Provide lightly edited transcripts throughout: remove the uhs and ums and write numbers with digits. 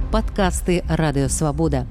падкасты Радыёвабода.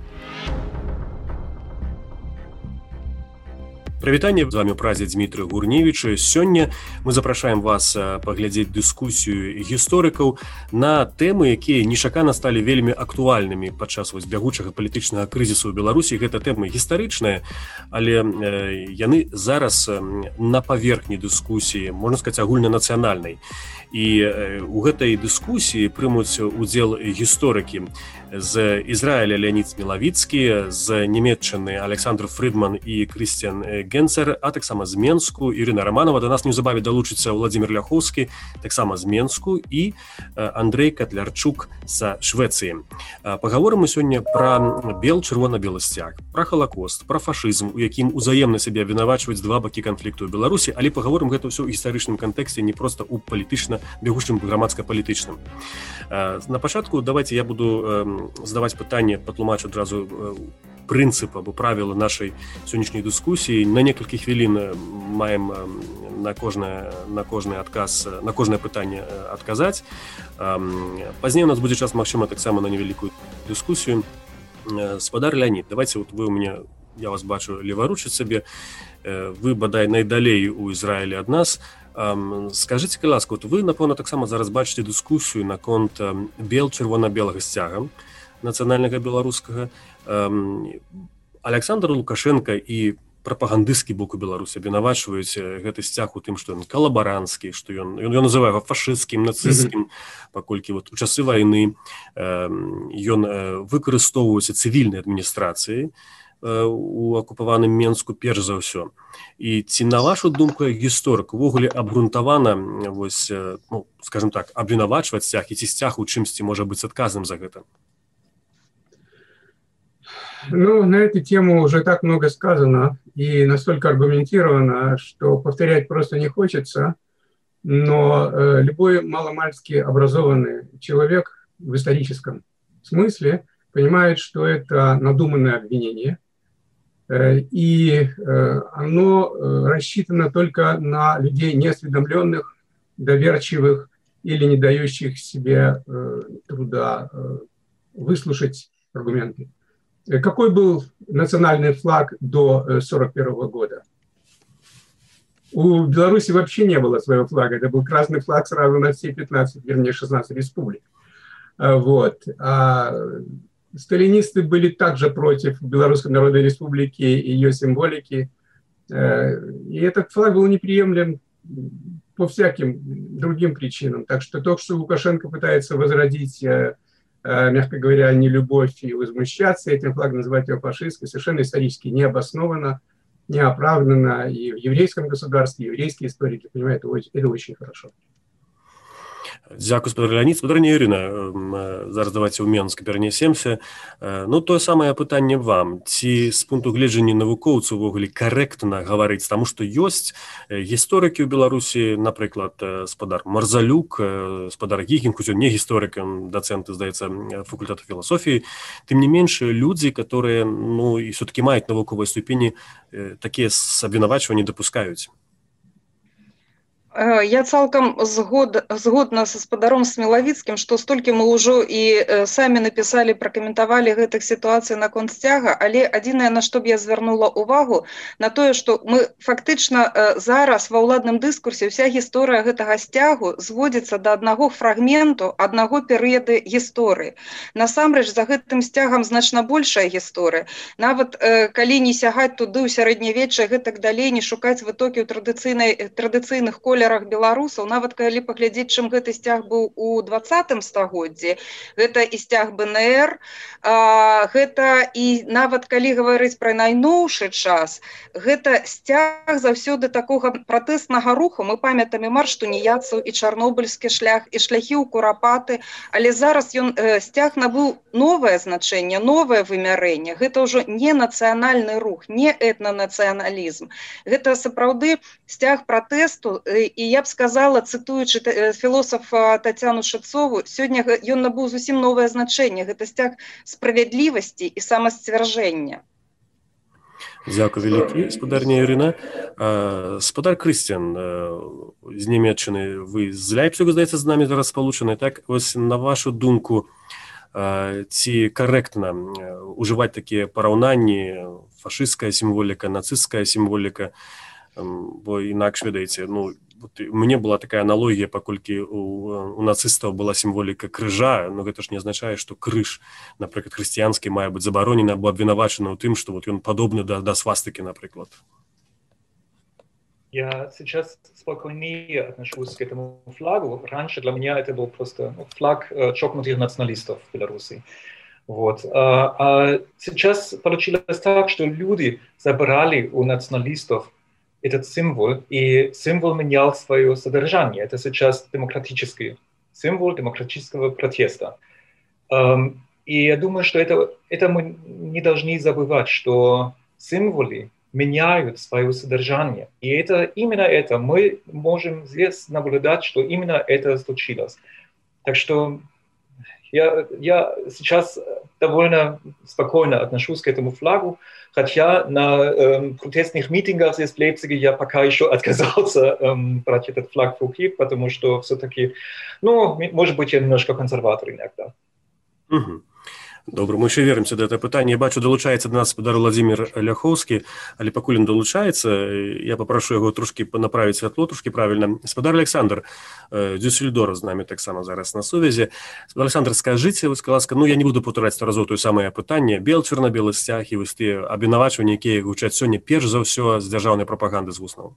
Прывітанне, з вами ў празе Дмітрый Гурневіч. Сёння мы запрашаем вас паглядзець дыскусію гісторыкаў на тэмы, якія нечакана сталі вельмі актуальнымі падчас бягучага палітычнага крызісу ў Беларусі. Гэта тэмы гістарычныя, але яны зараз на паверхні дыскусіі, можна сказаць, агульнанацыянальнай. І у гэтай дыскусіі прымуць удзел гісторыкі з Ізраіля Леонід Смілавіцкі, з Нямецчыны Александр Фрыдман і Крыстиан Генцер, а таксама з Менску Ірына Раманова. Да нас неўзабаве далучыцца Владзімір Ляхоўскі, таксама з Менску, і Андрэй Катлярчук са Швецыі. Пагаворым мы сёння пра чырвона-белы сцяг, пра Халакост, пра фашызм, у якім узаемна сябе абвінавачваюць два бакі канфлікту ў Беларусі, але пагаворым гэта ўсё ў гістарычным кантэксце, не проста ў палітычна бягучым грамадска-палітычным. На пачатку давайте я буду задаваць пытанне, патлумачу адразу прынцып або правілы нашай сённяшняй дыскусіі. На некалькі хвілін маем на кожны адказ, на кожнае пытанне адказаць. Пазней у нас будзе час, магчыма, таксама на невялікую дыскусію. Спадар Леонід, давайте вы у мяне, я вас бачу леваручыць сабе, вы бадай найдалей у Ізраілі ад нас. Скажыце, калі ласка, вы, напэўна, таксама зараз бачыце дыскусію наконт чырвона-белага сцяга нацыянальнага беларускага. Александр Лукашенко і прапагандысцкі бок у Беларусі абвінавачваюць гэты сцяг у тым, што ён калабаранцкі, што ён называе фашысцкім, нацысцкім, паколькі у часы вайны ён выкарыстоўваецца цывільнай адміністрацыяй у акупаваным Менску перш за ўсё. І ці, на вашу думку, гісторык увогуле абгрунтавана, скажем так, абвінавачваць сцяг, і ці сцяг у чымсьці можа быць адказным за гэта? На эту тему уже так много сказано и настолько аргументировано, что повторять просто не хочется, но любой маломальски образованный человек в историческом смысле понимает, что это надуманное обвинение, и оно рассчитано только на людей неосведомленных, доверчивых или не дающих себе труда выслушать аргументы. Какой был национальный флаг до 1941 года? У Беларуси вообще не было своего флага. Это был красный флаг сразу на все 16 республик. А сталинисты были также против Белорусской Народной Республики и ее символики. И этот флаг был неприемлем по всяким другим причинам. Так что то, что Лукашенко пытается возродить, мягко говоря, нелюбовь и возмущаться этим флагом, называть его фашистской, совершенно исторически необоснованно, неоправданно. И в еврейском государстве еврейские историки понимают это очень хорошо. Дзякуй, спадар Леонід. Спадарня Ірына, зараз давайте ў Менск перанесемся. Тое самае пытанне вам. Ці з пункту гледжання навукоўцаў увогуле карэктна гаварыць, таму што ёсць гісторыкі ў Беларусі, напрыклад, спадар Марзалюк, спадар Гігін, хоць ён не гісторык, ён дацэнт, здаецца, факультэту філасофіі. Тым не менш, людзі, которые, і все-таки маюць навуковыя ступені, такія абвінавачванні дапускаюць. Я цалкам згодна са спадаром Смілавіцкім, што столькі мы ўжо і самі напісалі, пракаментавалі гэтых сітуацый наконт сцяга, але адзінае, на што б я звярнула ўвагу, на тое, што мы фактычна зараз ва ўладным дыскурсе ўся гісторыя гэтага сцягу зводзіцца да аднаго фрагменту, аднаго перыяду гісторыі. Насамрэч, за гэтым сцягам значна большая гісторыя. Нават калі не сягаць туды ў сярэднявечча, гэтак далей, не шукаць вытокі ў традыцыйных колерах беларусаў, нават калі паглядзець, чым гэты сцяг быў у 20 стагоддзі, гэта і сцяг БНР, гэта і нават калі гаварыць пра найноўшы час, гэта сцяг заўсёды такога пратэстнага руху. Мы памятаем і марш туніяцаў, і чарнобыльскі шлях, і шляхі ў Курапаты, але зараз ён сцяг набыў новае значэнне, новае вымярэнне. Гэта ўжо не нацыянальны рух, не этнанацыяналізм. Гэта сапраўды сцяг пратэсту. І я б сказала, цытуючы філосафа Тацяну Шыцову, сёння ён набыў зусім новае значэнне. Гэта сцяг справядлівасці і самасцвярджэння. Дзякуй вялікі, спадарня Ірына. Спадар Крыстиан з Нямецчыны, вы з Ляйпцыга, здаецца, з намі зараз спалучаны, так? Ось, на вашу думку, ці карэктна ўжываць такія параўнанні, фашысцкая сімволіка, нацысцкая сімволіка, бо інакш, ведаеце, ну, мне была такая аналогія, паколькі у нацыстаў была сімволіка крыжа, но гэта ж не азначае, што крыж, напрыклад, хрысціянскі мае быць забаронены або абвінавачаны ў тым, што вот ён падобны да свастыкі, напрыклад. Я сейчас спокойнее отношусь к этому флагу. Раньше для меня это был просто флаг чокнутых националистов в Беларуси. Вот. А сейчас получилось так, что люди забрали у националистов этот символ, и символ менял свое содержание. Это сейчас демократический символ демократического протеста. И я думаю, что это мы не должны забывать, что символы меняют свое содержание. И именно это мы можем здесь наблюдать, что именно это случилось. Так что я сейчас довольно спокойно отношусь к этому флагу, хотя на протестных митингах здесь в Лейпциге я пока еще отказался брать этот флаг в руки, потому что все-таки, ну, может быть, я немножко консерватор иногда. Угу. Добра, мы ще вернемся до этого питання. Я бачу, долучається до нас спадар Владимир Ляховський, але пакуль він долучається, я попрошу його трошки направити світло, трошки правильно. Спадар Олександр Дюссельдор з нами так само зараз на сувязі. Спадар Олександр, скажіть, будь ласка, ну я не буду повторяти разово те саме питання. Бел-чорно-белий стяг і ось ті обвинувачення, які гучать сьогодні, перш за все, з державної пропаганди з вуснаў.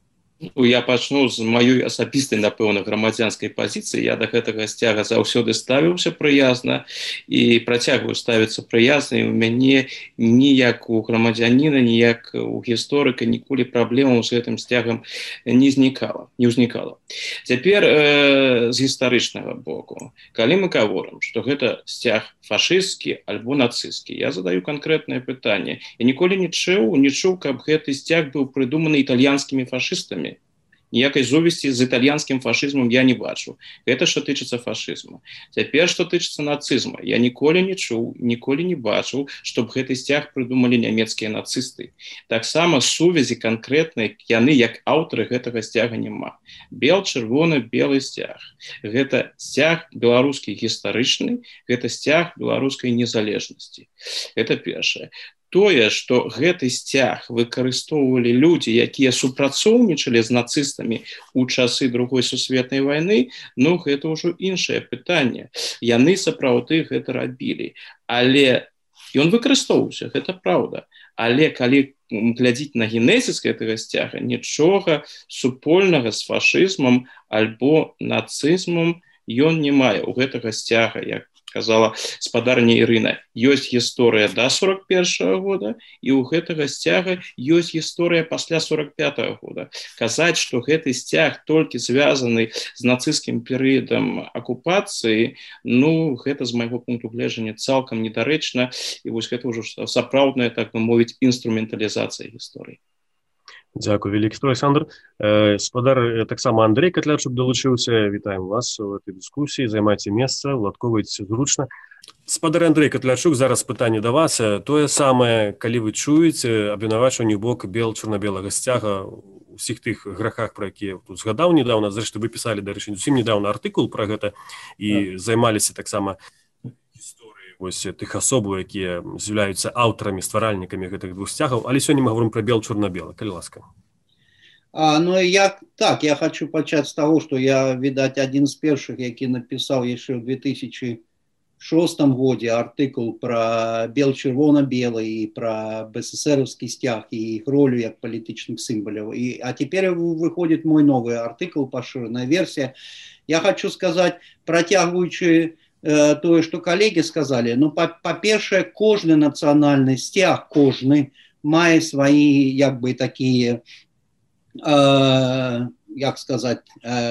Я пачну з маёй асабістай, напэўна, грамадзянскай пазіцыі. Я да гэтага сцяга заўсёды ставіўся прыязна і працягваю ставіцца прыязна, і ў мяне ніяк у грамадзяніна, ніяк у гісторыка ніколі праблемаў з гэтым сцягам не ўзнікала. Цяпер з гістарычнага боку, калі мы гаворым, што гэта сцяг фашысцкі альбо нацысцкі, я задаю канкрэтнае пытанне. Я ніколі не чуў, каб гэты сцяг быў прыдуманы італьянскімі фашыстамі. Ніякай зувесці з італьянскім фашызмам я не бачу. Гэта што тычыцца фашызму. Цяпер, што тычыцца нацызма, я ніколі не чуў, ніколі не бачыў, чтоб гэты сцяг прыдумалі нямецкія нацысты. Таксама сувязі канкрэтнай яны, як аўтары гэтага сцяга, няма. Бел-чырвона-белы сцяг. Гэта сцяг беларускі гістарычны, гэта сцяг беларускай незалежнасці. Гэта першае. Тое, што гэты сцяг выкарыстоўвалі людзі, якія супрацоўнічалі з нацыстамі ў часы Другой сусветнай вайны, ну, гэта ўжо іншае пытанне. Яны сапраўды гэта рабілі. Але ён выкарыстоўваўся, гэта праўда. Але калі глядзіць на генезіс гэтага сцяга, нічога супольнага з фашызмам альбо нацызмам ён не мае. У гэтага сцяга, як сказала спадарня Ірына, ёсць гісторыя да 41-го года, і ў гэтага сцяга ёсць гісторыя пасля 45-го года. Казаць, што гэты сцяг толькі звязаны з нацысцкім перыядам акупацыі, ну, гэта з майго пункту гледжання цалкам недарэчна, і вось гэта ўжо сапраўдная, так бы мовіць, інструменталізацыя гісторыі. Дзякую, вялікі Александр. Спадар таксама Андрей Катлярчук долучыўся. Вітаем вас у этой дыскусіі. Займайце месца, уладкоўвайце зручна. Спадар Андрей Катлярчук, зараз пытанне да вас. Тое самае, калі вы чуеце абвінавачванне ў бок бел-чорна-белага сцяга у ўсіх тых грахах, пра якія тут згадаў недавно, зрэшты, вы пісалі, дарэчы, зусім недавно артыкул пра гэта і займаліся таксама вось тых асобаў, якія з'яўляюцца аўтарамі, стваральнікамі гэтых двух сцягаў, але сёння мы говорим про бел-чорна-белы. Калі ласка. Ну, я хочу пачаць з таго, што я, відаць, адзін з першых, які напісаў яшчэ ў 2006 годзе артыкул пра бел-чырвона-белы і пра БССРаўскі сцяг і іх ролю як палітычных сімваляў. А цяпер выходзіць мой новы артыкул, пашыраная версія. Я хочу сказаць, працягваючы тое, што калегі сказалі, ну, па-першае, кожны нацыянальны сцяг, кожны мае свае, як бы, такія, як сказаць,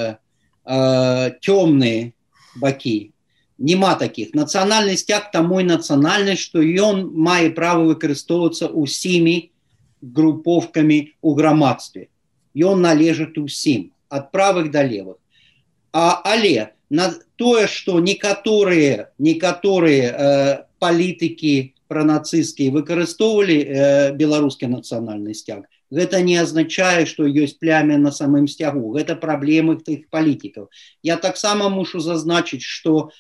цёмныя бакі. Нема такіх. Нацыянальны сцяг таму і нацыянальны, што ён мае права выкарыстоўвацца ўсімі групоўкамі ў грамадстве. Ён належыць усім, ад правых да левых. Але тое, што некаторыя палітыкі пранацысцкія выкарыстоўвалі беларускі нацыянальны сцяг, гэта не азначае, што ёсць плямя на самым сцягу. Гэта праблемы тых палітыкаў. Я таксама мушу зазначыць, што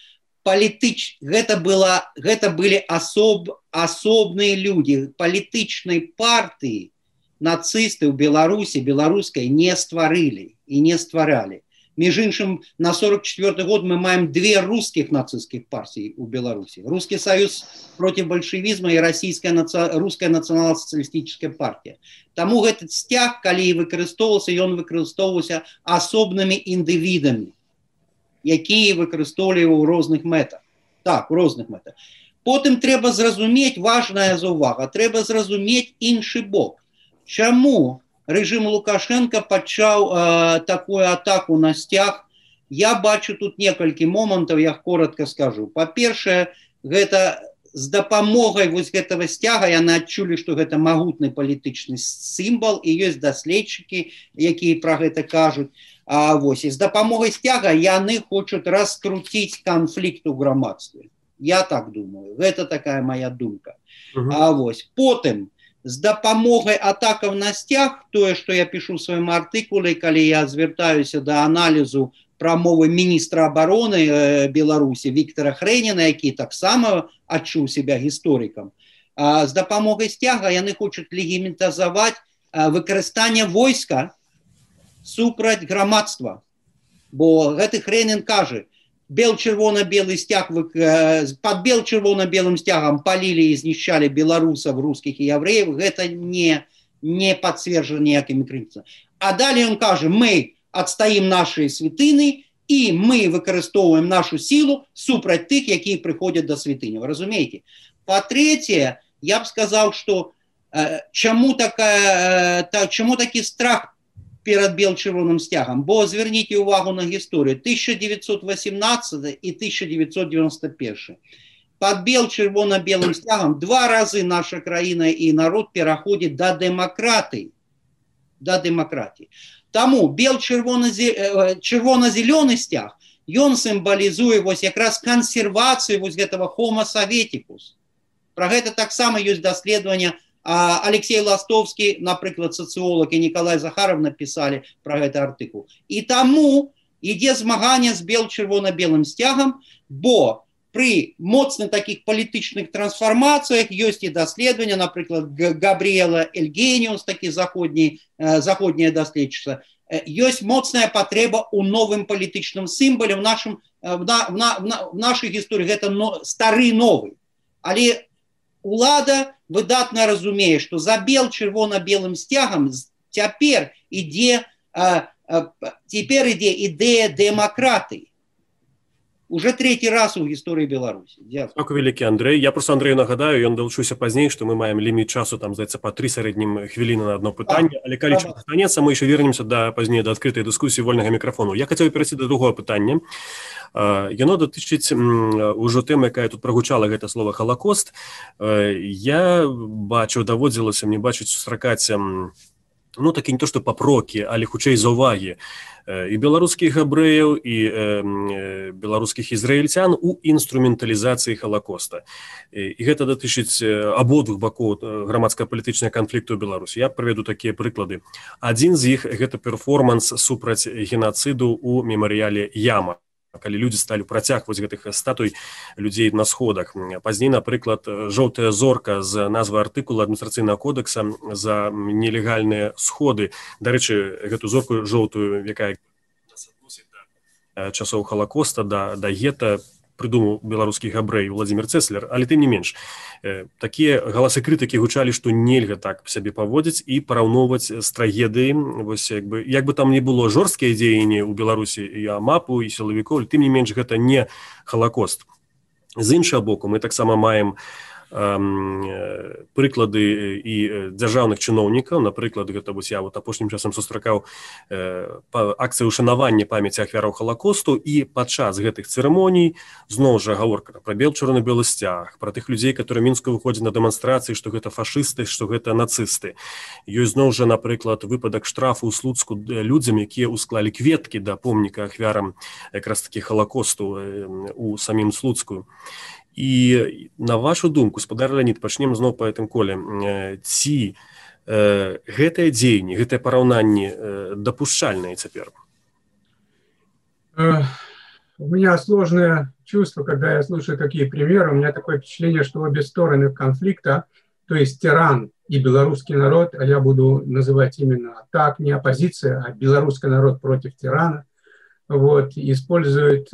гэта былі асобныя людзі палітычнай партыі нацысты ў Беларусі беларускай не стварылі і не стваралі. Між іншым, на 44 год мы маем две русскіх нацистскіх партій у Беларусі. Русский союз против большевизма і руская нацыянал-сацыялістычная партія. Таму гэты сцяг, калі выкарыстоўваўся, ён выкарыстоўваўся асобнымі індывідамі, якія выкарыстоўвалі ў розных мэтах. Так, у розных мэтах. Потым трэба зразумець, важная заўвага, трэба зразумець іншы бок. Чаму рэжым Лукашенко пачаў такую атаку на сцяг? Я бачу тут некалькі момантаў, я коротко скажу. Па-першае, гэта з дапамогай вось гэтага сцяга яны адчулі, што гэта магутны палітычны сімвал, і ёсць даследчыкі, якія пра гэта кажуць. Вось, і з дапамогай сцяга яны хочуць раскруціць канфлікт у грамадстве. Я так думаю. Гэта такая моя думка. Вось, потым, з дапамогай атакаў на сцяг, тое, што я пішу ў сваім артыкуле, калі я звяртаюся да аналізу прамовы міністра абароны Беларусі Віктора Хрэніна, які таксама адчуў себя гісторыкам. З дапамогай сцяга яны хочуць легіментазаваць выкарыстанне войска супраць грамадства. Бо гэты Хрэнін кажа, бел-чырвона-белый стяг, под бел-чырвона-белым стягом палили и знищали белорусов, русских и евреев, это не подтверждено никакими критиками. А далее он кажет, мы отстоим наши святыни, и мы выкористовываем нашу силу супраць тых, якія приходят до святыни. Вы разумеете? По-третье, я бы сказал, что чему такий страх перед бел-чырвоным стягом? Бо зверните увагу на историю. 1918 и 1991. Под бел-чырвона-белым стягом 2 разы наша краіна и народ переходит до демократии. До демократии. Тому бел-чырвона-зеленый стяг, ён символизует вот как раз консервацию вот этого homo советикус. Про это так само есть доследование. Алексей Ластовский, например, социолог, и Николай Захаров написали про этот артикул. И тому ідзе змагання з бел-чырвона-белым стягом, бо при моцных таких політичных трансформациях есть и доследования, например, Габриэла Эльгениус, такие заходние доследчица, есть моцная потреба у новым політичным символе в нашей истории. Это старый новый. Але улада выдатна разумее, что за бел-чырвона-белым стягом теперь ідзе идея демократии. Уже 3-й раз у гісторыі Беларусі. Дякую вялікі, Андрэй. Я просто Андрэю нагадаю, ён далучыўся пазней, што мы маем ліміт часу, там, здаецца, па 3 сярэднім хвіліны на одно пытанне, але калі час застанецца, мы еще вернемся пазней да адкрытай дыскусіі вольнага мікрафону. Я хацеў перайсці да другого пытання. Яно датычыць ужо тэмы, якая тут прагучала, гэта слова «Халакост». Я бачыў, даводзілася мне бачыць, сустракаць, ну, такі не то, што папрокі, але хутчэй заўвагі і беларускіх габрэяў, і беларускіх ізраільцян у інструменталізацыі Халакоста. І гэта датычыць абодвух бакоў грамадска-палітычнага канфлікту ў Беларусі. Я прыведу такія прыклады. Адзін з іх – гэта перформанс супраць генацыду ў мемарыяле Яма, калі людзі сталі працягваць гэтых статуй людзей на сходах. Пазней, напрыклад, жоўтая зорка з назвы артыкула адміністрацыйнага кодекса за нелегальныя сходы. Дарэчы, гэту зорку жоўтую, якая нас адносіць да часоў Халакоста, да гета, прыдумаў беларускі габрэй Владзімір Цэслер, але тым не менш. Такія галасы крытыкі гучалі, што нельга так сябе паводзіць і параўноўваць з трагедыяй. Вось як бы там не было жорсткія дзеянні ў Беларусі і АМАПу, і сілавікоў, тым не менш гэта не Халакост. З іншага боку, мы таксама маем прыклады і дзяржаўных чыноўнікаў. Напрыклад, гэта вось я апошнім часам сустракаў акцыю ушанавання памяці ахвяраў Халакосту, і падчас гэтых цырымоній зноў жа гаворка пра бел-чырвона-белы сцяг, пра тых людзей, которые Мінску выходзяць на дэманстрацыі, што гэта фашысты, што гэта нацысты. Ёсць зноў жа, напрыклад, выпадак штрафу ў Слуцку людзям, якія ўсклалі кветкі да помніка ахвярам якраз такі Халакосту у самім Слуцку. І на вашу думку, спадар Леонід, пачнем зноў па гэтым коле, ці гэтыя дзеянні, гэтыя параўнанні дапушчальныя цяпер? У меня сложное чувство, когда я слушаю такие примеры. У меня такое впечатление, что обе стороны конфликта, то есть тиран и белорусский народ, а я буду называть именно так, не оппозиция, а белорусский народ против тирана, вот, используют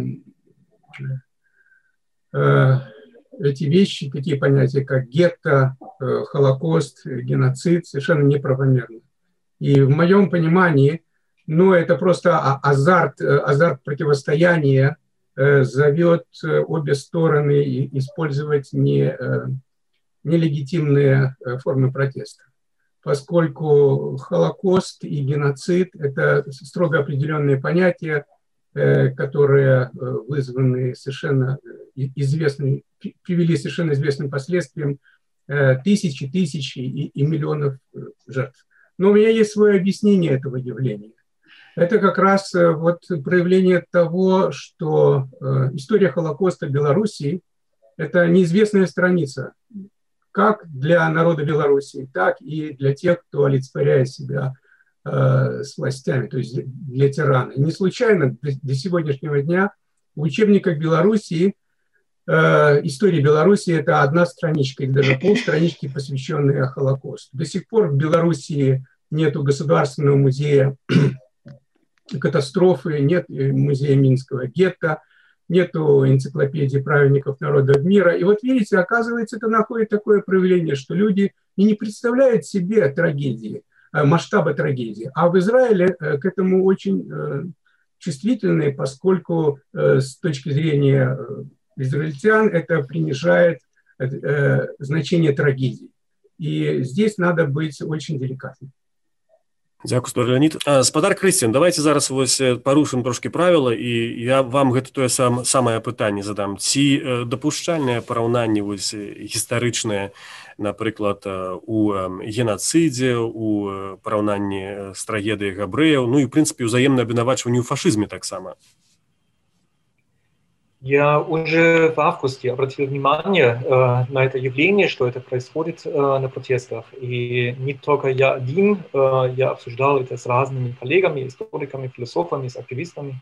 эти вещи, такие понятия, как гетто, Холокост, геноцид, совершенно неправомерно. И в моем понимании, ну, это просто азарт противостояния зовет обе стороны использовать нелегитимные формы протеста, поскольку Холокост и геноцид – это строго определенные понятия, которые вызваны совершенно известными, привели совершенно известным последствиям тысячи и миллионов жертв. Но у меня есть свое объяснение этого явления. Это как раз вот проявление того, что история Холокоста в Белоруссии – это неизвестная страница, как для народа Белоруссии, так и для тех, кто олицетворяет себя с властями, то есть для тирана. И не случайно до сегодняшнего дня в учебниках Белоруссии история Белоруссии – это одна страничка или даже полстранички, посвященные Холокосту. До сих пор в Белоруссии нету государственного музея катастрофы, нет музея Минского гетто, нету энциклопедии праведников народов мира. И вот видите, оказывается, это находит такое проявление, что люди и не представляют себе трагедии, масштаба трагедии. А в Израиле к этому очень чувствительны, поскольку с точки зрения израильтян это принижает значение трагедии. И здесь надо быть очень деликатным. Дзякуй, Леонид. Спадар Крысцін, давайте зараз вось парушым трошки правіла, і я вам гэта тое самае пытанне задам. Ці дапушчальнае параўнанне вось гістарычнае, напрыклад, у геноцидзе, у параўнанні з трагедыяй габрэяў, ну і, в прынцыпе, ўзаемнае абвінавачванне ў фашызме таксама? Я уже в августе обратил внимание на это явление, что это происходит на протестах. И не только я один, я обсуждал это с разными коллегами, историками, философами, с активистами.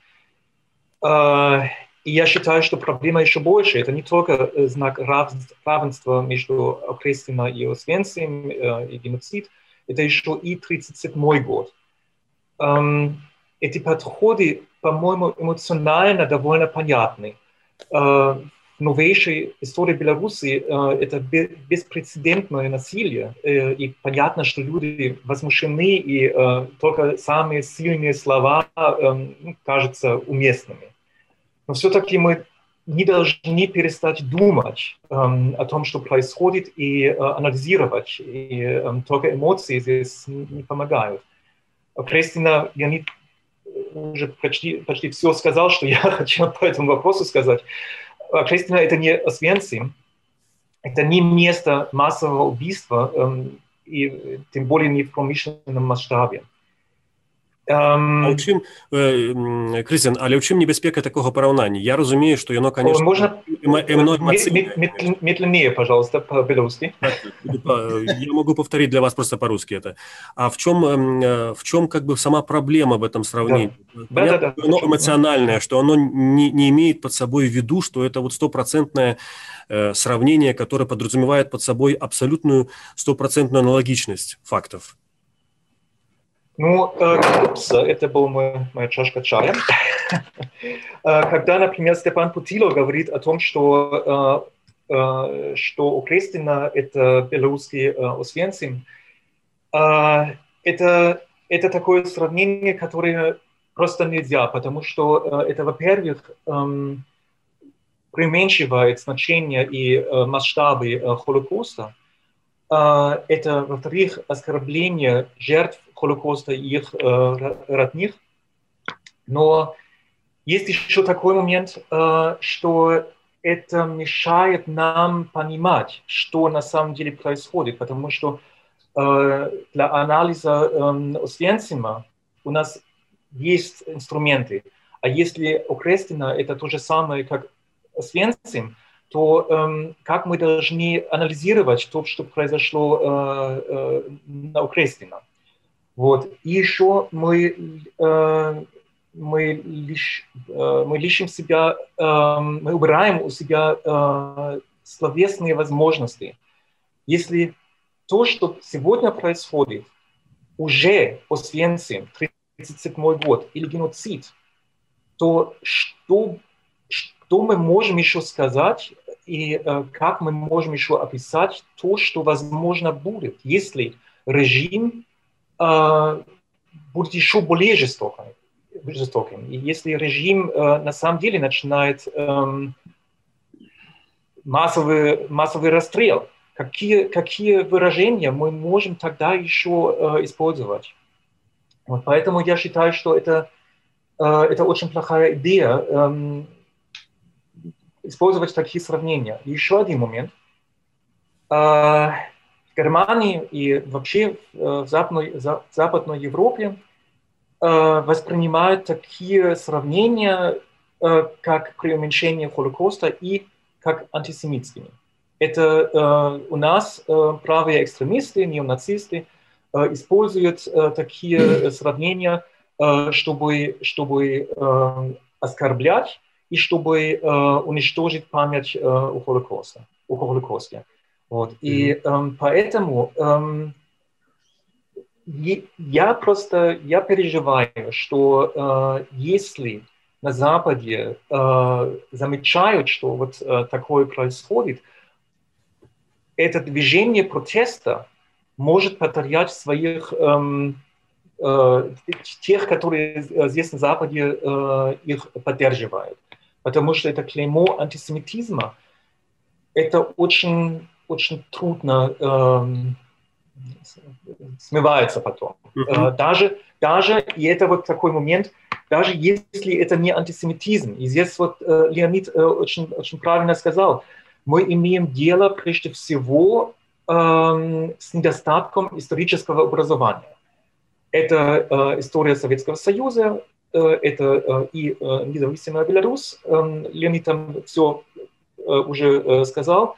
И я считаю, что проблема еще больше. Это не только знак равенства между Окрестино и Освенцим и геноцид, это еще и 1937 год. Эти подходы, по-моему, эмоционально довольно понятны. В новейшей истории Беларуси это беспрецедентное насилие, и понятно, что люди возмущены, и только самые сильные слова кажутся уместными. Но все-таки мы не должны перестать думать о том, что происходит, и анализировать, и только эмоции здесь не помогают. Кристина, Леонид уже почти все сказал, что я хотел по этому вопросу сказать. Кристина, это не Освенцим, это не место массового убийства, и тем более не в промышленном масштабе. А ў чым, Крысцін, але ў чым небяспека такого параўнання? Я разумею, што яно, конечно... Можно медленнее, пожалуйста, по-белорусски. Я могу повторить для вас просто по-русски это. А в чем как бы сама проблема в этом сравнении? Да. Оно эмоциональное, что оно не имеет под собой в виду, что это вот стопроцентное сравнение, которое подразумевает под собой абсолютную стопроцентную аналогичность фактов. Ну, это была моя чашка чая. Когда, например, Степан Путило говорит о том, что Окрестино – это белорусский Освенцим, это такое сравнение, которое просто нельзя, потому что это, во-первых, преуменьшивает значение и масштабы Холокоста. Это, во-вторых, оскорбление жертв Холокоста и их родных. Но есть еще такой момент, что это мешает нам понимать, что на самом деле происходит, потому что для анализа Освенцима у нас есть инструменты, а если Окрестино это то же самое, как Освенцим, то как мы должны анализировать то, что произошло на Окрестино. Вот. И еще мы мы лишим себя, мы убираем у себя словесные возможности. Если то, что сегодня происходит, уже Освенцим, 1937 год, или геноцид, то что мы можем еще сказать и как мы можем еще описать то, что возможно будет, если режим будет еще более жестоким. И если режим на самом деле начинает массовый расстрел, какие выражения мы можем тогда еще использовать? Вот поэтому я считаю, что это очень плохая идея использовать такие сравнения. И еще один момент. В Германии и вообще в Западной Европе воспринимают такие сравнения, как преуменьшение Холокоста и как антисемитскими. Это у нас правые экстремисты, неонацисты используют такие сравнения, чтобы оскорблять и чтобы уничтожить память о Холокосте. Вот. И поэтому я переживаю, что если на Западе замечают, что вот такое происходит, это движение протеста может потерять своих тех, которые здесь на Западе их поддерживают. Потому что это клеймо антисемитизма, это очень трудно смывается потом. Даже, и это вот такой момент, даже если это не антисемитизм, и здесь вот Леонид очень правильно сказал, мы имеем дело прежде всего с недостатком исторического образования. Это история Советского Союза, это и независимая Беларусь, Леонид там все уже сказал,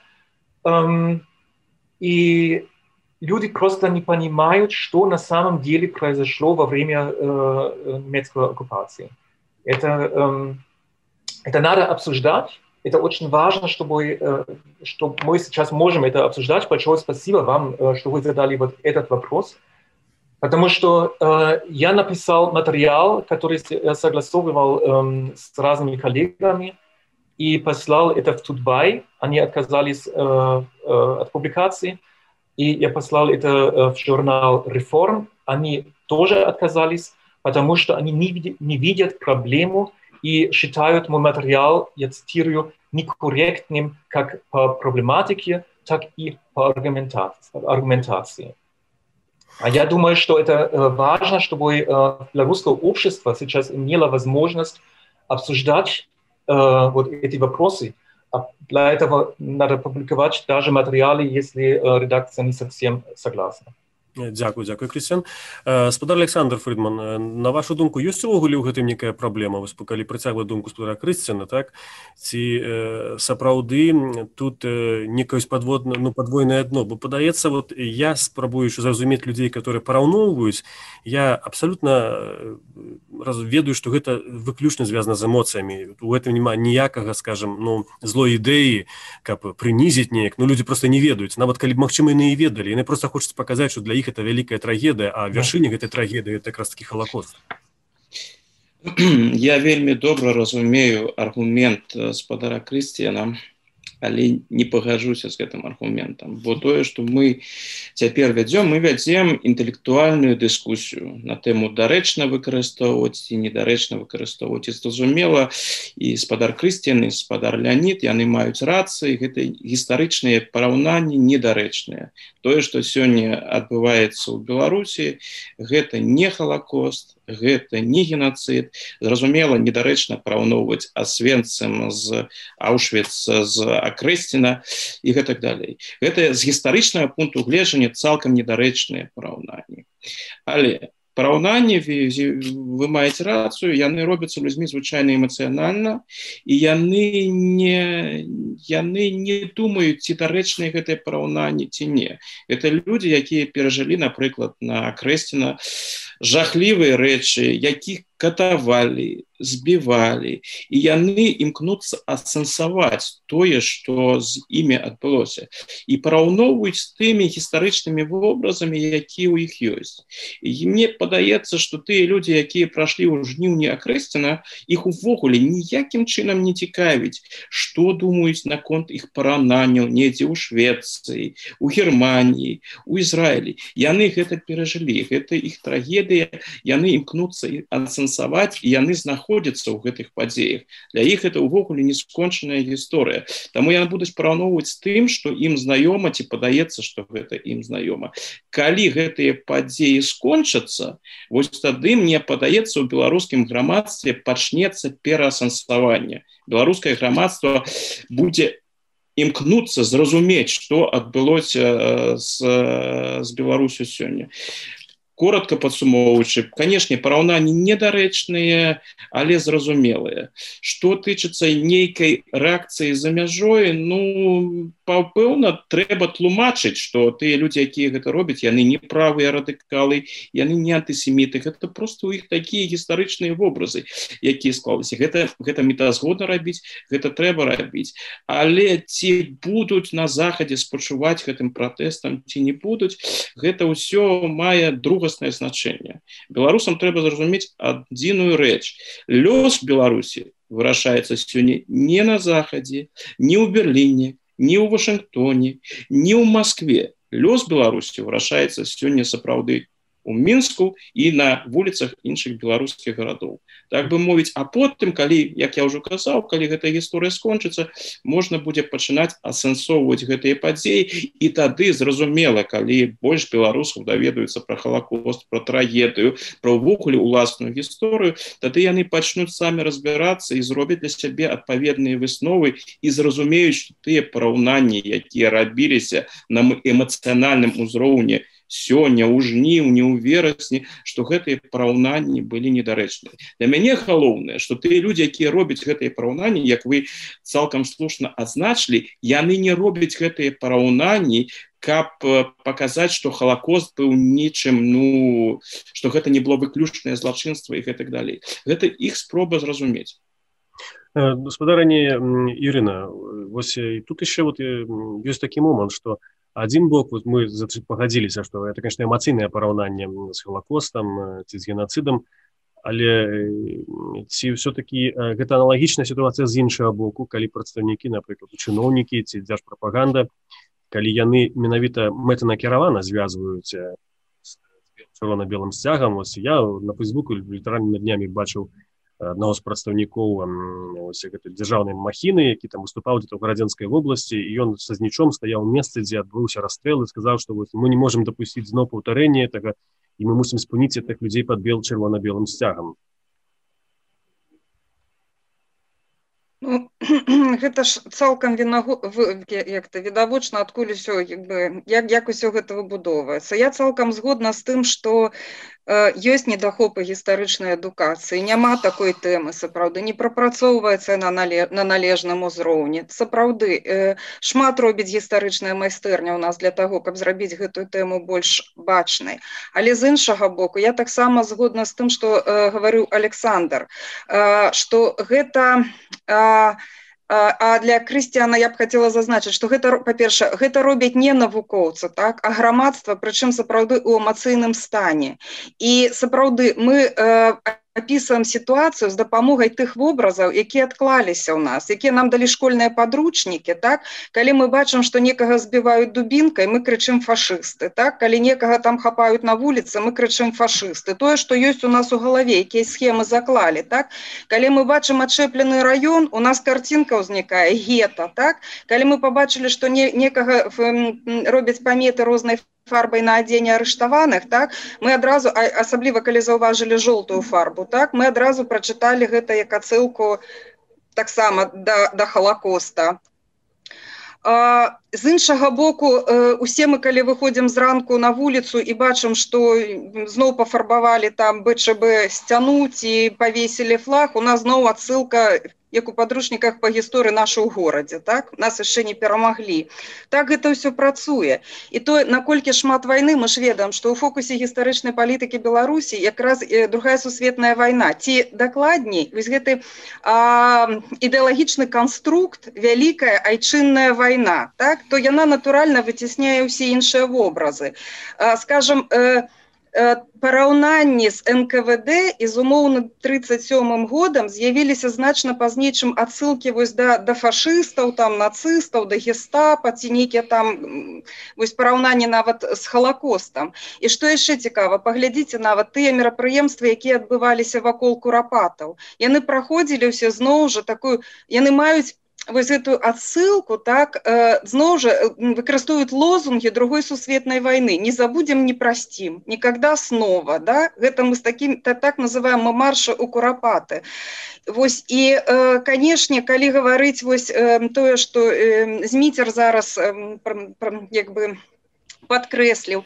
и люди просто не понимают, что на самом деле произошло во время немецкой оккупации. Это надо обсуждать. Это очень важно, что мы сейчас можем это обсуждать. Большое спасибо вам, что вы задали вот этот вопрос. Потому что я написал материал, который я согласовывал с разными коллегами и послал это в Тутбай. Они отказались от публикации. И я послал это в журнал «Реформ». Они тоже отказались, потому что они не видят проблему и считают мой материал, я цитирую, некорректным как по проблематике, так и по аргументации. А я думаю, что это важно, чтобы белорусское общество сейчас имело возможность обсуждать вот эти вопросы. Для этого надо публиковать даже материалы, если редакция не совсем согласна. Дякую, Крысціян. Спадар Александр Фридман, на вашу думку, ёсць увогуле ў гэтым некая праблема? Вось калі прыцягваць думку спадара Крысціяна, так? Ці сапраўды тут некае падвойнае дно? Бо падаецца, вот я спрабую зразумець людзей, которые параўноўваюць, я абсалютна ведаю, што гэта выключна звязана з эмоцыямі. У гэтым няма ніякага, скажем, злой ідэі, каб прынізіць неяк. Людзі проста не ведаюць. Нават калі б, магчыма, яны і ведалі. Яны проста хочуць паказаць, што для іх это вялікая трагедыя, а вяршыня гэтай трагедыі это якраз такі Халакост. Я вельмі добра разумею аргумент спадара Крысціяна, але не пагаджуся з гэтым аргументам, бо тое, што мы цяпер вядзем інтэлектуальную дыскусію на тэму дарэчна выкарыстоўваць ці недарэчна выкарыстоўваць. І зразумела, і спадар Крысціян, і спадар Леонід, яны маюць рацыі, гэта гістарычныя параўнанні недарэчныя. Тое, што сёння адбываецца ў Беларусі, гэта не Халакост, гэта не геноцид. Зразумела, недарэчна параўноўваць Освенцим з Аушвіц, з Акрэсціна і гэтак далей. Гэта з гістарычнага пункту гледжання цалкам недарэчныя параўнанні. Але параўнанні, вы маеце рацыю, яны робяцца людзьмі звычайна эмацыянальна, і яны не думаюць, ці дарэчныя гэтыя параўнанні, ці не. Гэта людзі, якія перажылі, напрыклад, на Акрэсціна жахлівыя рэчы, якіх катавалі, збівалі, і яны імкнуцца асэнсаваць тое, што з імі адбылося, і параўноўваюць з тымі гістарычнымі вобразамі, якія ў іх ёсць. І мне падаецца, што тыя людзі, якія прашлі ў жніўні Акрэсціна, іх увогуле ніякім чынам не цікавіць, што думаюць наконт іх параўнанняў недзе ў Швецыі, у Германіі, у Ізраілі. Яны гэта перажылі, гэта іх трагедыя, яны імкнуцца асэнсаваць, і яны знаходзяцца ў гэтых падзеях. Для іх это ўвогуле не скончаная гісторыя. Таму яны будуць параўноўваць з тым, што ім знаёма, ці падаецца, што гэта ім знаёма. Калі гэтыя падзеі скончацца, вось тады, мне падаецца, у беларускім грамадстве пачнецца пераасэнсаванне. Беларускае грамадства будзе імкнуцца зразумець, што адбылося з Беларусю сёння. Коротко падсумоўваючы, канешне, параўнанні недарэчныя, але зразумелыя. Што тычыцца нейкай рэакцыі за мяжой, пэўна, трэба тлумачыць, што тыя людзі, якія гэта робяць, яны не правыя радыкалы, яны не антысеміты, гэта проста ў іх такія гістарычныя вобразы, якія склаліся. Гэта метазгодна рабіць, гэта трэба рабіць. Але ці будуць на Захадзе спачуваць гэтым пратэстам, ці не будуць, гэта ўсё мае другаснае значэнне. Беларусам трэба зразумець адзіную рэч. Лёс Беларусі вырашаецца сёння не на Захадзе, не ў Берліне, ні ў Вашынгтоне, ні ў Маскве. Лёс Беларусі вырашаецца сёння сапраўды у Мінску і на вуліцах іншых беларускіх гарадоў. Так бы мовіць, а потым, калі, як я ўжо казаў, калі гэтая гісторыя скончыцца, можна будзе пачынаць асэнсоўваць гэтыя падзеі, і тады зразумела, калі больш беларусаў даведаюцца пра Халакост, пра трагедыю, пра ўвогуле ўласную гісторыю, тады яны пачнуць самі разбірацца і зробяць для сябе адпаведныя высновы і зразумеюць, што тыя параўнанні, якія рабіліся на эмацыянальным узроўні сёння, ў жніўні, ў верасні, што гэтыя параўнанні былі недарэчныя. Для мяне галоўнае, што тыя людзі, якія робяць гэтыя параўнанні, як вы цалкам слушна адзначылі, яны не робяць гэтыя параўнанні, каб паказаць, што Халакост быў нечым, што гэта не было выключнае злачынства і гэтак далей. Гэта іх спроба зразумець. Гаспадарыня Ірына, вось тут яшчэ ёсць такі момант, што адзін бок, мы пагадзіліся, што это, конечно, эмацыйнае параўнанне з Халакостам ці з генацыдам, але ці ўсё-такі гэта аналагічная сітуацыя з іншага боку, калі прадстаўнікі, напрыклад, чыноўнікі ці дзяржпрапаганда, калі яны менавіта мэтанакіравана звязваюць з чырвона-белым сцягам. Вось я на Фейсбуку літаральна днямі бачыў аднаго з прадстаўнікоў гэтай дзяржаўнай махіны, які там выступаў дзе-то ў Гарадзенскай вобласці, і ён са знічом стаяў у месцы, дзе адбыўся расстрэл, і сказаў, што мы не можам дапусціць зноў паўтарэння гэтага, і мы мусім спыніць гэтых людзей пад чырвона-белым сцягам. Гэта ж цалкам відавочна, адкуль усё, як усё гэта выбудоўваецца. Я цалкам згодна з тым, што ёсць недахопы гістарычнай адукацыі, няма такой тэмы, сапраўды, не прапрацоўваецца на належным узроўні. Сапраўды, шмат робіць гістарычная майстэрня ў нас для таго, каб зрабіць гэтую тэму больш бачнай. Але з іншага боку, я таксама згодна з тым, што гаварыў Александр, што гэта... А для Крысціяна я б хацела зазначыць, што гэта, па-першае, гэта робяць не навукоўцы, так, а грамадства, прычым сапраўды ў эмацыйным стане. І сапраўды мы апісваем сітуацыю з дапамогай тых вобразаў, якія адклаліся ў нас, якія нам далі школьныя падручнікі, так? Калі мы бачым, што некага збіваюць дубінкай, мы крычым фашысты, так? Калі некага там хапаюць на вуліцы, мы крычым фашысты. Тое, што ёсць у нас у галаве, якія схемы заклалі, так? Калі мы бачым адчэплены раён, у нас картинка ўзнікае гета, так? Калі мы пабачылі, што некага робяць паметы рознай фарбай на адзенне арыштаваных, так, мы адразу, асабліва калі заўважылі жоўтую фарбу, так, мы адразу прачыталі гэта як адсылку таксама да Халакоста. З іншага боку, усе мы, калі выходзім зранку на вуліцу і бачым, што зноў пафарбавалі там БЧБ сцяну ці павесілі флаг, у нас зноў адсылка як у падручніках па гісторыі наша ў горадзе, так? Нас яшчэ не перамаглі. Так гэта ўсё працуе. І то, наколькі шмат вайны, мы ж ведаем, што ў фокусе гістарычнай палітыкі Беларусі якраз Другая сусветная вайна. Ці дакладней, вось гэты ідэалагічны канструкт, вялікая айчынная вайна, так? То яна натуральна выцісняе ўсе іншыя вобразы. Скажем, параўнанні з НКВД і з умоўным 37-м годам з'явіліся значна пазней, чым адсылкі вось да фашыстаў, там, нацыстаў, да гестапа, ці нейкія там вось параўнанні нават з Халакостам. І што яшчэ цікава, паглядзіце нават тыя мерапрыемствы, якія адбываліся вакол курапатаў. Яны праходзілі ўсе зноў жа такую, яны маюць вось гэтую адсылку, так, зноў жа выкарыстоўваюць лозунгі Другой сусветнай вайны. Не забудем, не простим, никогда снова, да? Гэта мы так называем мы маршы ў курапаты. Вось, і, канешне, калі гаварыць вось тое, што Зміцер зараз як бы падкрэсліў,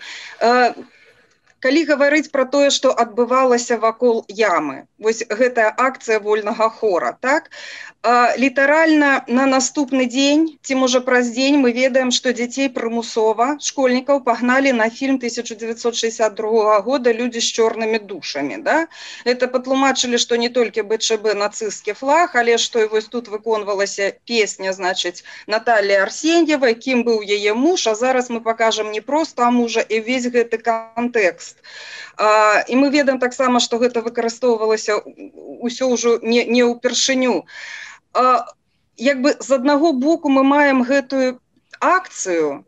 калі гаварыць пра тое, што адбывалася вакол ямы, вось гэтая акцыя вольнага хора, так? Літаральна на наступны дзень, ці можа праз дзень, мы ведаем, што дзяцей прымусова, школьнікаў пагналі на фільм 1962 года «Людзі з чорнымі душамі». Да? Это патлумачылі, што не толькі БЧБ нацысцкі флаг, але што і вось тут выконвалася песня, значыць, Наталлі Арсеньевай, кім быў яе муж, а зараз мы пакажам не проста мужа і ўвесь гэты кантэкст. І мы ведаем таксама, што гэта выкарыстоўвалася ўсё ўжо не ўпершыню. Як бы з аднаго боку мы маем гэтую акцыю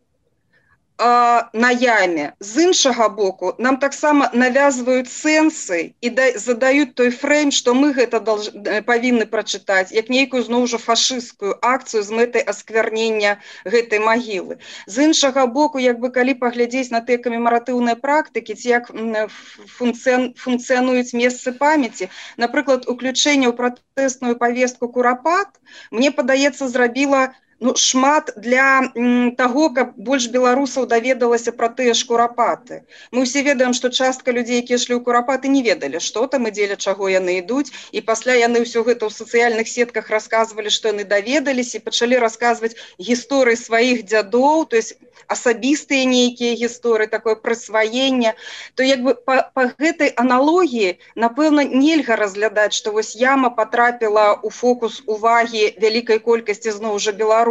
на яме, з іншага боку нам таксама навязваюць сэнсы і задаюць той фрэйм, што мы гэта павінны прачытаць, як нейкую зноў жа фашысцкую акцыю з мэтай асквярнення гэтай магілы. З іншага боку, як бы калі паглядзець на тыя камемаратыўныя практыкі, ці як функцыянуюць месцы памяці, напрыклад, уключэнне ў пратэсную павестку курапат, мне падаецца, зрабіла шмат для таго, каб больш беларусаў даведалася пра тыя ж курапаты. Мы ўсе ведаем, што частка людзей, якія ішлі ў курапаты, не ведалі, што там і дзеля чаго яны ідуць, і пасля яны ўсё гэта ў сацыяльных сетках расказвалі, што яны даведаліся, і пачалі расказваць гісторыі сваіх дзядоў, то есть асабістыя нейкія гісторыі, такое прысваенне. То як бы па гэтай аналогіі, напэўна, нельга разглядаць, што вось яма патрапіла ў фокус увагі вялікай колькасці зноў жа беларусаў.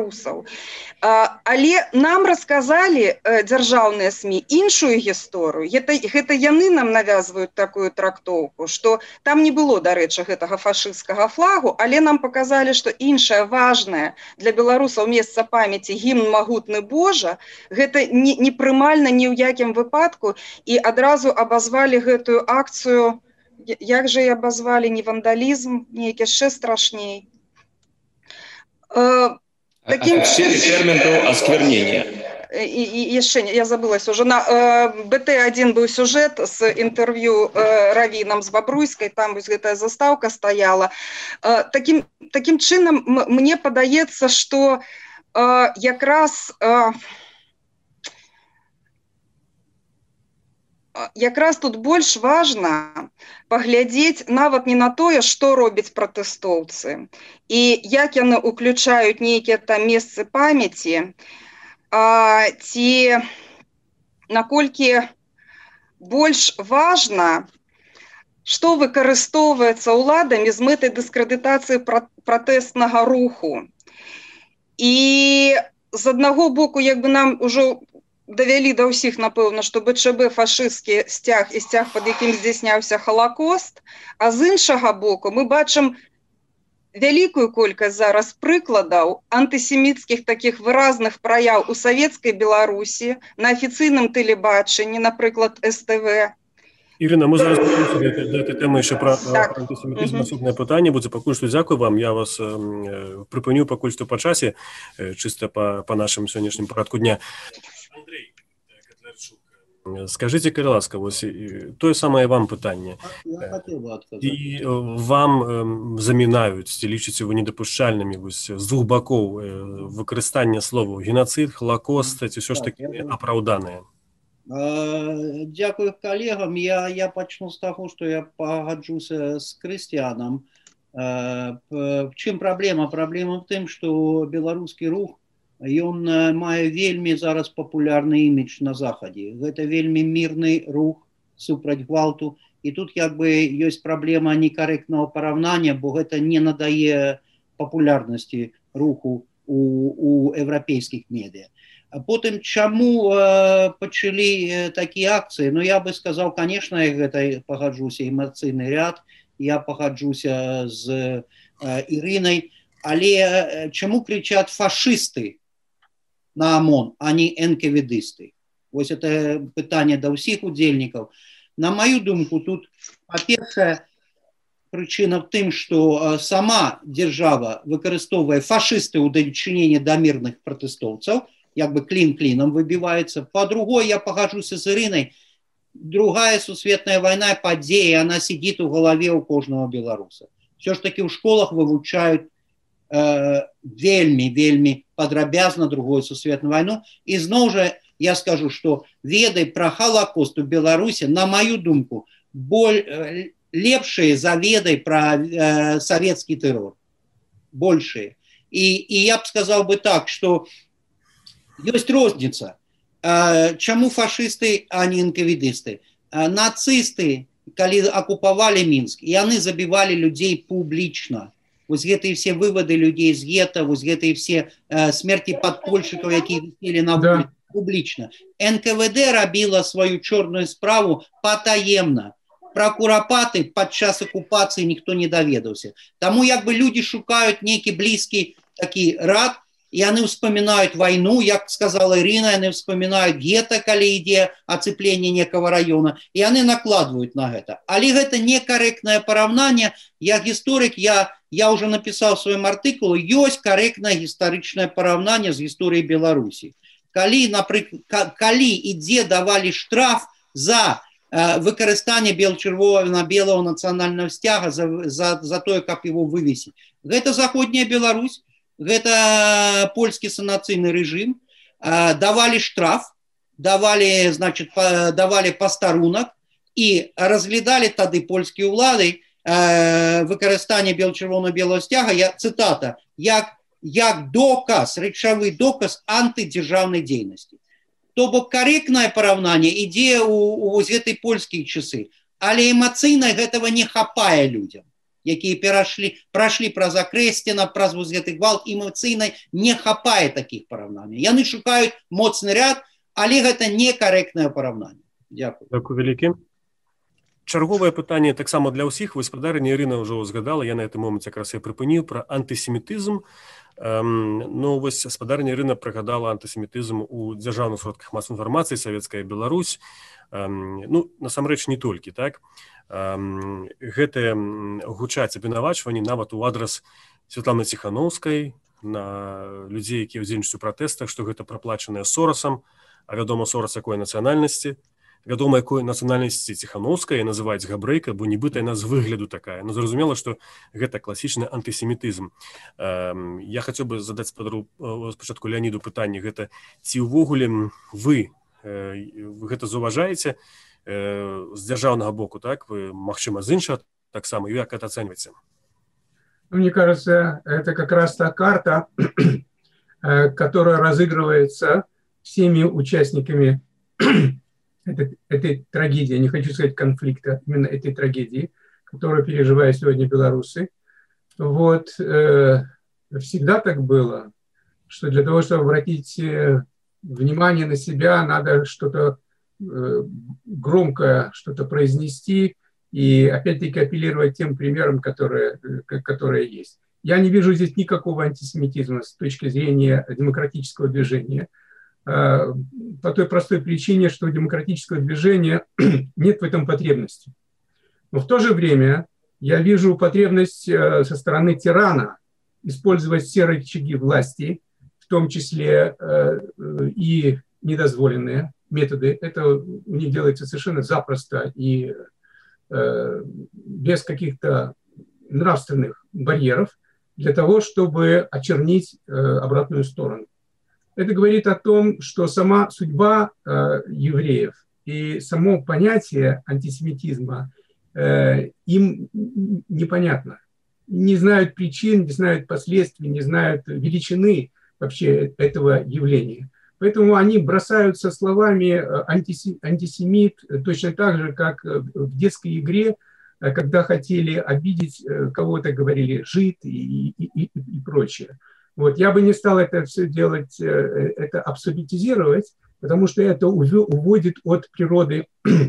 Але нам расказалі дзяржаўныя СМІ іншую гісторыю. Гэта яны нам навязваюць такую трактоўку, што там не было, дарэчы, гэтага фашысцкага флагу, але нам паказалі, што іншае важнае для беларусаў месца памяці гімн «Магутны Божа», гэта непрымальна ні ў якім выпадку, і адразу абазвалі гэтую акцыю, як жа і абазвалі, не вандалізм, неяк яшчэ страшней. Термин до осквернения. И еще, я забылась уже, на БТ-1 был сюжет с интервью раввином с Бобруйской, там вот эта заставка стояла. Таким чином, мне подаецца, что якраз тут больш важна паглядзець нават не на тое, што робяць пратэстоўцы і як яны ўключаюць нейкія там месцы памяці, ці наколькі больш важна, што выкарыстоўваецца ўладамі з мэтай дыскрэдытацыі пратэстнага руху. І з аднаго боку, як бы нам ужо давялі да ўсіх, напэўна, што БЧБ фашысцкі сцяг і сцяг, пад якім здзяйсняўся Халакост, а з іншага боку мы бачым вялікую колькасць зараз прыкладаў антысеміцкіх такіх выразных праяў у савецкай Беларусі, на афіцыйным тэлебачанні, напрыклад, СТВ. Ірына, мы зараз да этой тэмы яшчэ пра антысемітызм асобнае пытанне будзе. Пакуль што дзякую вам, я вас прыпыню пакуль што па часе, чыста па нашым сённяшнім парадку дня. Андрей Котлярчук, скажите, калі ласка, вось тое самае вам пытанне. І вам замінаюць, ці лічыце вы недапушчальнымі вось з двух бакоў выкарыстання словаў геноцид, Холокост, ці ўсё ж такі апраўданыя? Дякую колегам. Я пачну з таго, што я пагаджуся з Крыстианом. В чым праблема? Праблема в тым, што беларускі рух ён мае вельмі зараз папулярны імідж на захадзе. Гэта вельмі мірны рух супраць гвалту. І тут як бы ёсць праблема некарэктнага параўнання, бо гэта не надае папулярнасці руху у еўрапейскіх медыа. А потым, чаму пачалі такія акцыі? Ну, я бы сказаў, конечно, гэта пагаджуся эмацыйны ряд, я пагаджуся з Ірынай, але чаму кричат фашисты на ОМОН, а не энкавідысты? Вось это пытанне да ўсіх удзельнікаў. На мою думку, тут, па-першае, прычына в тым, што сама дзяржава выкарыстоўвае фашысты ў дачыненні да мірных пратэстоўцаў, як бы клін кліном выбіваецца. Па-другое, я пагаджуся з Ірынай, другая сусветная вайна падзея, она сидит у голове у кожного белоруса. Все ж таки в школах вывучают вельми падрабязна другую сусветную войну. И зноў же я скажу, что веды про Холокост у Беларуси, на мою думку, лепшие за веды про советский террор. Большие. И я бы сказал бы так, что есть розница. Чаму фашисты, а не энкавідысты? Нацисты, калі акупавалі Мінск, яны забівалі людзей публічна. Вось гэтыя все выводы людзей з гета, вось гэтыя все смерти падпольшчыкаў, якія віселі на вуліцы, публічна. НКВД рабіла сваю чорную справу патаемна. Пра курапаты падчас акупацыі ніхто не даведаўся. Таму як бы людзі шукаюць нейкі блізкі такі рад, и они вспоминают войну, как сказала Ирина, они вспоминают гетто, коли идет оцепление некого района, и они накладывают на это. Але это некорректное поравнание. Я историк, я уже написал в своем артикуле, есть корректное историческое поравнание с историей Беларуси. Коли, например, коли и где давали штраф за выкарыстание бело-червоно-белого национального стяга за то, как его вывесить. Это Заходняя Беларусь. Гэта польскі санацыйны рэжым, давалі штраф, давалі пастарунак і разглядалі тады польскія ўлады выкарыстанне бел-чырвона-белого сцяга, цытата, як доказ, рэчавы доказ антыдзяржаўнай дзейнасці. То бок карэктнае параўнанне ідзе ў гэтай польскія часы, але эмацыйна гэтага не хапае людзям, якія прайшлі праз Акрэсціна, праз вось гэты гвалт, эмацыйна не хапае такіх параўнанняў. Яны шукаюць моцны ряд, але гэта некарэктнае параўнанне. Дзякую. Дзякую вялікі. Чарговае пытанне таксама для ўсіх. Вось спадарыня Ірына ўжо згадала, я на гэтым моманце якраз я прыпыніў пра антысемітызм. Ну, вось спадарыня Ірына прыгадала антысемітызм у дзяржаўных сродках масавай інфармацыі, Савецкая Беларусь. Ну, насамрэч не толькі, так? Гэтыя гучаць абвінавачванні нават у адрас Святланы Ціханаўскай, на людзей, якія ўдзельнічаюць у пратэстах, што гэта праплачанае Сорасам, а вядома, Сорас якой нацыянальнасці. Вядома, якой нацыянальнасці Ціханаўская называюць габрэйка, бо нібыта яна з выгляду такая. Но зразумела, што гэта класічны антысемітызм. Я хацеў бы задаць спачатку Леаніду пытанне, гэта ці ўвогуле вы гэта заўважаеце з дзяржаўнага боку, так? Вы, магчыма, з іншага таксама, і як это ацэньваеце? Мне кажется, это как раз та карта, которая разыгрывается всеми участниками этой трагедии, не хочу сказать конфликта, именно этой трагедии, которую переживают сегодня белорусы. Вот, всегда так было, что для того, чтобы обратить внимание на себя, надо что-то громко что-то произнести и опять-таки апеллировать тем примерам, которые есть. Я не вижу здесь никакого антисемитизма с точки зрения демократического движения, по той простой причине, что у демократического движения нет в этом потребности. Но в то же время я вижу потребность со стороны тирана использовать все рычаги власти, в том числе и недозволенные методы. Это у них делается совершенно запросто и без каких-то нравственных барьеров для того, чтобы очернить обратную сторону. Это говорит о том, что сама судьба евреев и само понятие антисемитизма им непонятно. не знают причин, не знают последствий, не знают величины вообще этого явления. Поэтому они бросаются словами антисемит точно так же, как в детской игре, когда хотели обидеть кого-то, говорили жид и прочее. Вот. Я бы не стал это все делать, это абсолютизировать, потому что это уводит от природы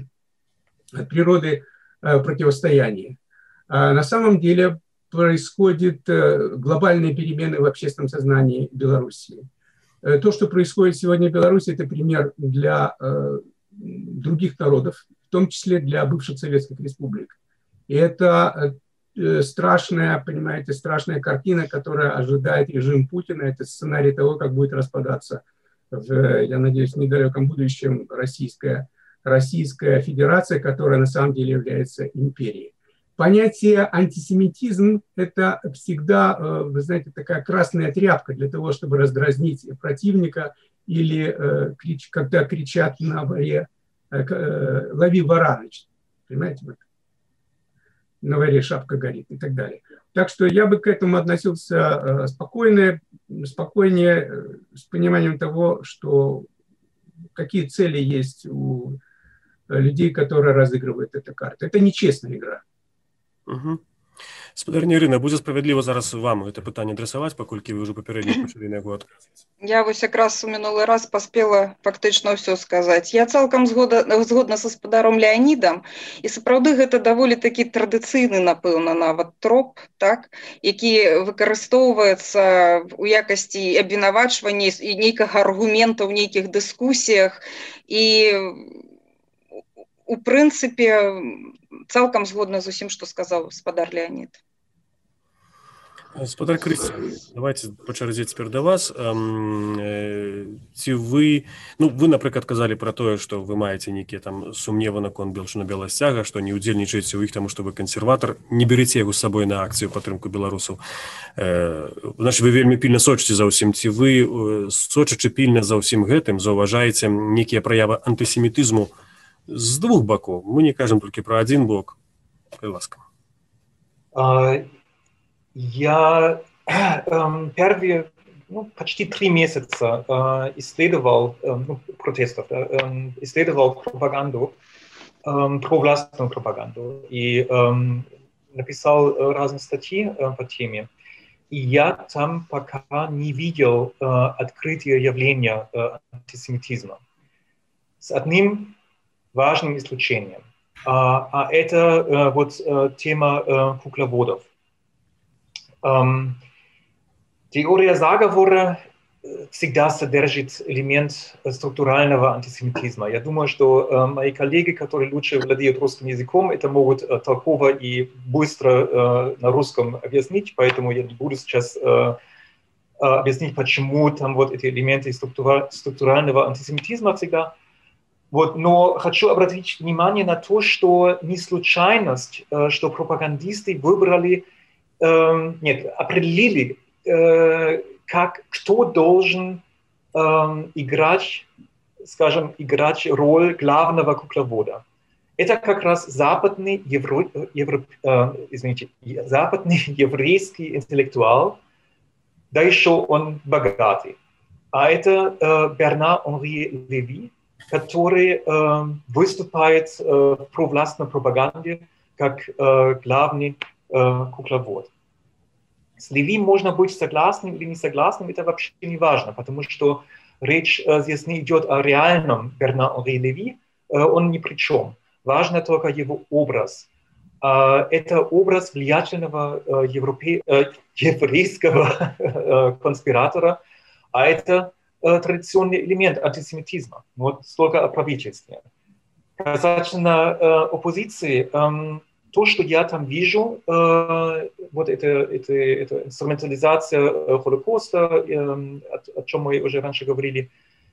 противостояния. А на самом деле происходят глобальные перемены в общественном сознании Белоруссии. То, что происходит сегодня в Беларуси, это пример для других народов, в том числе для бывших советских республик. И это страшная, понимаете, страшная картина, которая ожидает режим Путина. Это сценарий того, как будет распадаться, я надеюсь, в недалеком будущем Российская Федерация, которая на самом деле является империей. Понятие антисемитизм – это всегда, вы знаете, такая красная тряпка для того, чтобы раздразнить противника или когда кричат на воре «лови вора», понимаете, вот, на воре шапка горит и так далее. Так что я бы к этому относился спокойнее, с пониманием того, что какие цели есть у людей, которые разыгрывают эту карту. Это нечестная игра. Угу. Спадарня Ірина, будзе справядліва зараз вам гэта пытанне адрасаваць, паколькі вы ўжо папярэдне пачалі на яго адказваць. Я вось якраз у мінулы раз паспела фактычна ўсё сказаць. Я цалкам згодна са спадаром Леанідам, і сапраўды гэта даволі такі традыцыйны, напэўна, нават троп, так, які выкарыстоўваецца ў якасці абвінавачвання і нейкага аргумента ў нейкіх дыскусіях, і у прынцыпе цалкам згодна з усім, што сказаў спадар Леанід. Спадар Крысціян, давайте па чарзе цяпер да вас. Ці вы, напрыклад, казалі пра тое, што вы маеце нейкія там сумневы наконт чорна-белага сцяга, што не ўдзельнічаеце ў іх, таму што вы кансерватар, не берыце яго з сабой на акцыю падтрымку беларусаў. Значыць, вы вельмі пільна сочыце за ўсім. Ці вы, сочачы пільна за ўсім гэтым, заўважаеце нейкія праявы антысемітызму з двух бакоў? Мы не кажам толькі пра адзін бок. Калі ласка. Я первые почти 3 месяца исследовал протестов, исследовал пропаганду, провластную пропаганду и написал разные статьи по теме. И я там пока не видел открытия явления антисемитизма. С одним важным исключением. А это вот тема кукловодов. Теория заговора всегда содержит элемент структурального антисемитизма. Я думаю, что мои коллеги, которые лучше владеют русским языком, это могут толково и быстро на русском объяснить, поэтому я не буду сейчас объяснить, почему там вот эти элементы структурального антисемитизма всегда. Вот, но хочу обратить внимание на то, что не случайность, что пропагандисты выбрали, определили, кто должен играть роль главного кукловода. Это как раз западный еврейский интеллектуал, да еще он богатый. А это Бернар-Анри Леви, который выступает в провластной пропаганде как главный кукловод. С Леви можно быть согласным или не согласным, это вообще не важно, потому что речь здесь не идет о реальном Бернар-Анри Леви, он ни при чем. Важно только его образ. Это образ влиятельного еврейского конспиратора, а это традиционный элемент антисемитизма. Вот столько о правительстве. Касательно оппозиции, то, что я там вижу, вот это инструментализация Холокоста, о чем мы уже раньше говорили,